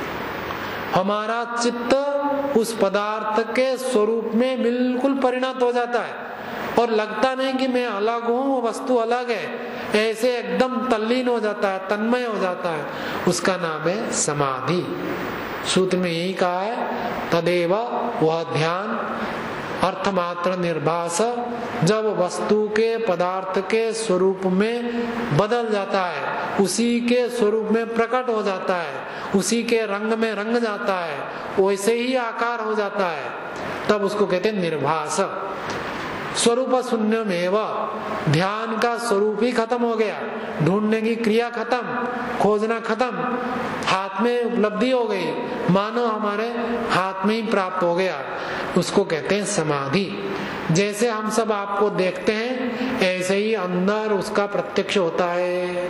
हमारा चित्त उस पदार्थ के स्वरूप में बिल्कुल परिणत हो जाता है और लगता नहीं कि मैं अलग हूं, वो वस्तु अलग है, ऐसे एकदम तल्लीन हो जाता है, तन्मय हो जाता है, उसका नाम है समाधि। सूत्र में यही कहा है, तदेव वह ध्यान अर्थमात्र निर्भास, जब वस्तु के पदार्थ के स्वरूप में बदल जाता है, उसी के स्वरूप में प्रकट हो जाता है, उसी के रंग में रंग जाता है, वैसे ही आकार हो जाता है, तब उसको कहते हैं निर्भास। स्वरूप शून्यमेव, ध्यान का स्वरूप ही खत्म हो गया, ढूंढने की क्रिया खत्म, खोजना खत्म, हाथ में उपलब्धि हो गई, मानो हमारे हाथ में ही प्राप्त हो गया, उसको कहते हैं समाधि। जैसे हम सब आपको देखते हैं ऐसे ही अंदर उसका प्रत्यक्ष होता है।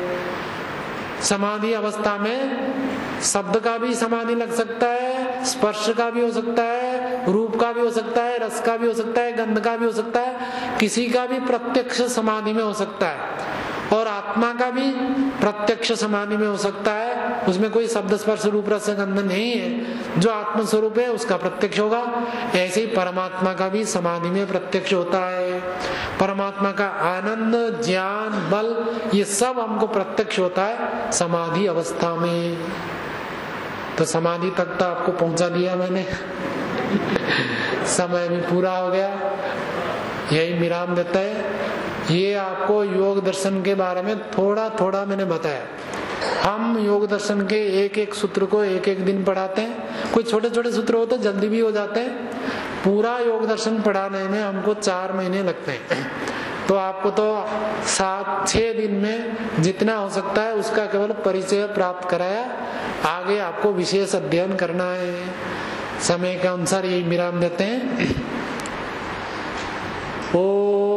समाधि अवस्था में शब्द का भी समाधि लग सकता है, स्पर्श का भी हो सकता है, रूप का भी हो सकता है, रस का भी हो सकता है, गंध का भी हो सकता है, किसी का भी प्रत्यक्ष समाधि में हो सकता है, और आत्मा का भी प्रत्यक्ष समाधि में हो सकता है। उसमें कोई शब्द स्पर्श रूप रस गंध नहीं है, जो आत्म स्वरूप है उसका प्रत्यक्ष होगा। ऐसे ही परमात्मा का भी समाधि में प्रत्यक्ष होता है। परमात्मा का आनंद, ज्ञान, बल, ये सब हमको प्रत्यक्ष होता है समाधि अवस्था में। तो समाधि तक तो आपको पहुंचा दिया मैंने। समय भी पूरा हो गया। यही विराम देता है। ये आपको योग दर्शन के बारे में थोड़ा थोड़ा मैंने बताया। हम योग दर्शन के एक एक सूत्र को एक एक दिन पढ़ाते हैं। कोई छोटे छोटे सूत्र होते हैं जल्दी भी हो जाते हैं। पूरा योग दर्शन पढ़ाने में हमको चार महीने लगते हैं। तो आपको तो सात छह दिन में जितना हो सकता है उसका केवल परिचय प्राप्त कराया। आगे आपको विशेष अध्ययन करना है। समय के अनुसार यही विराम देते हैं। ओ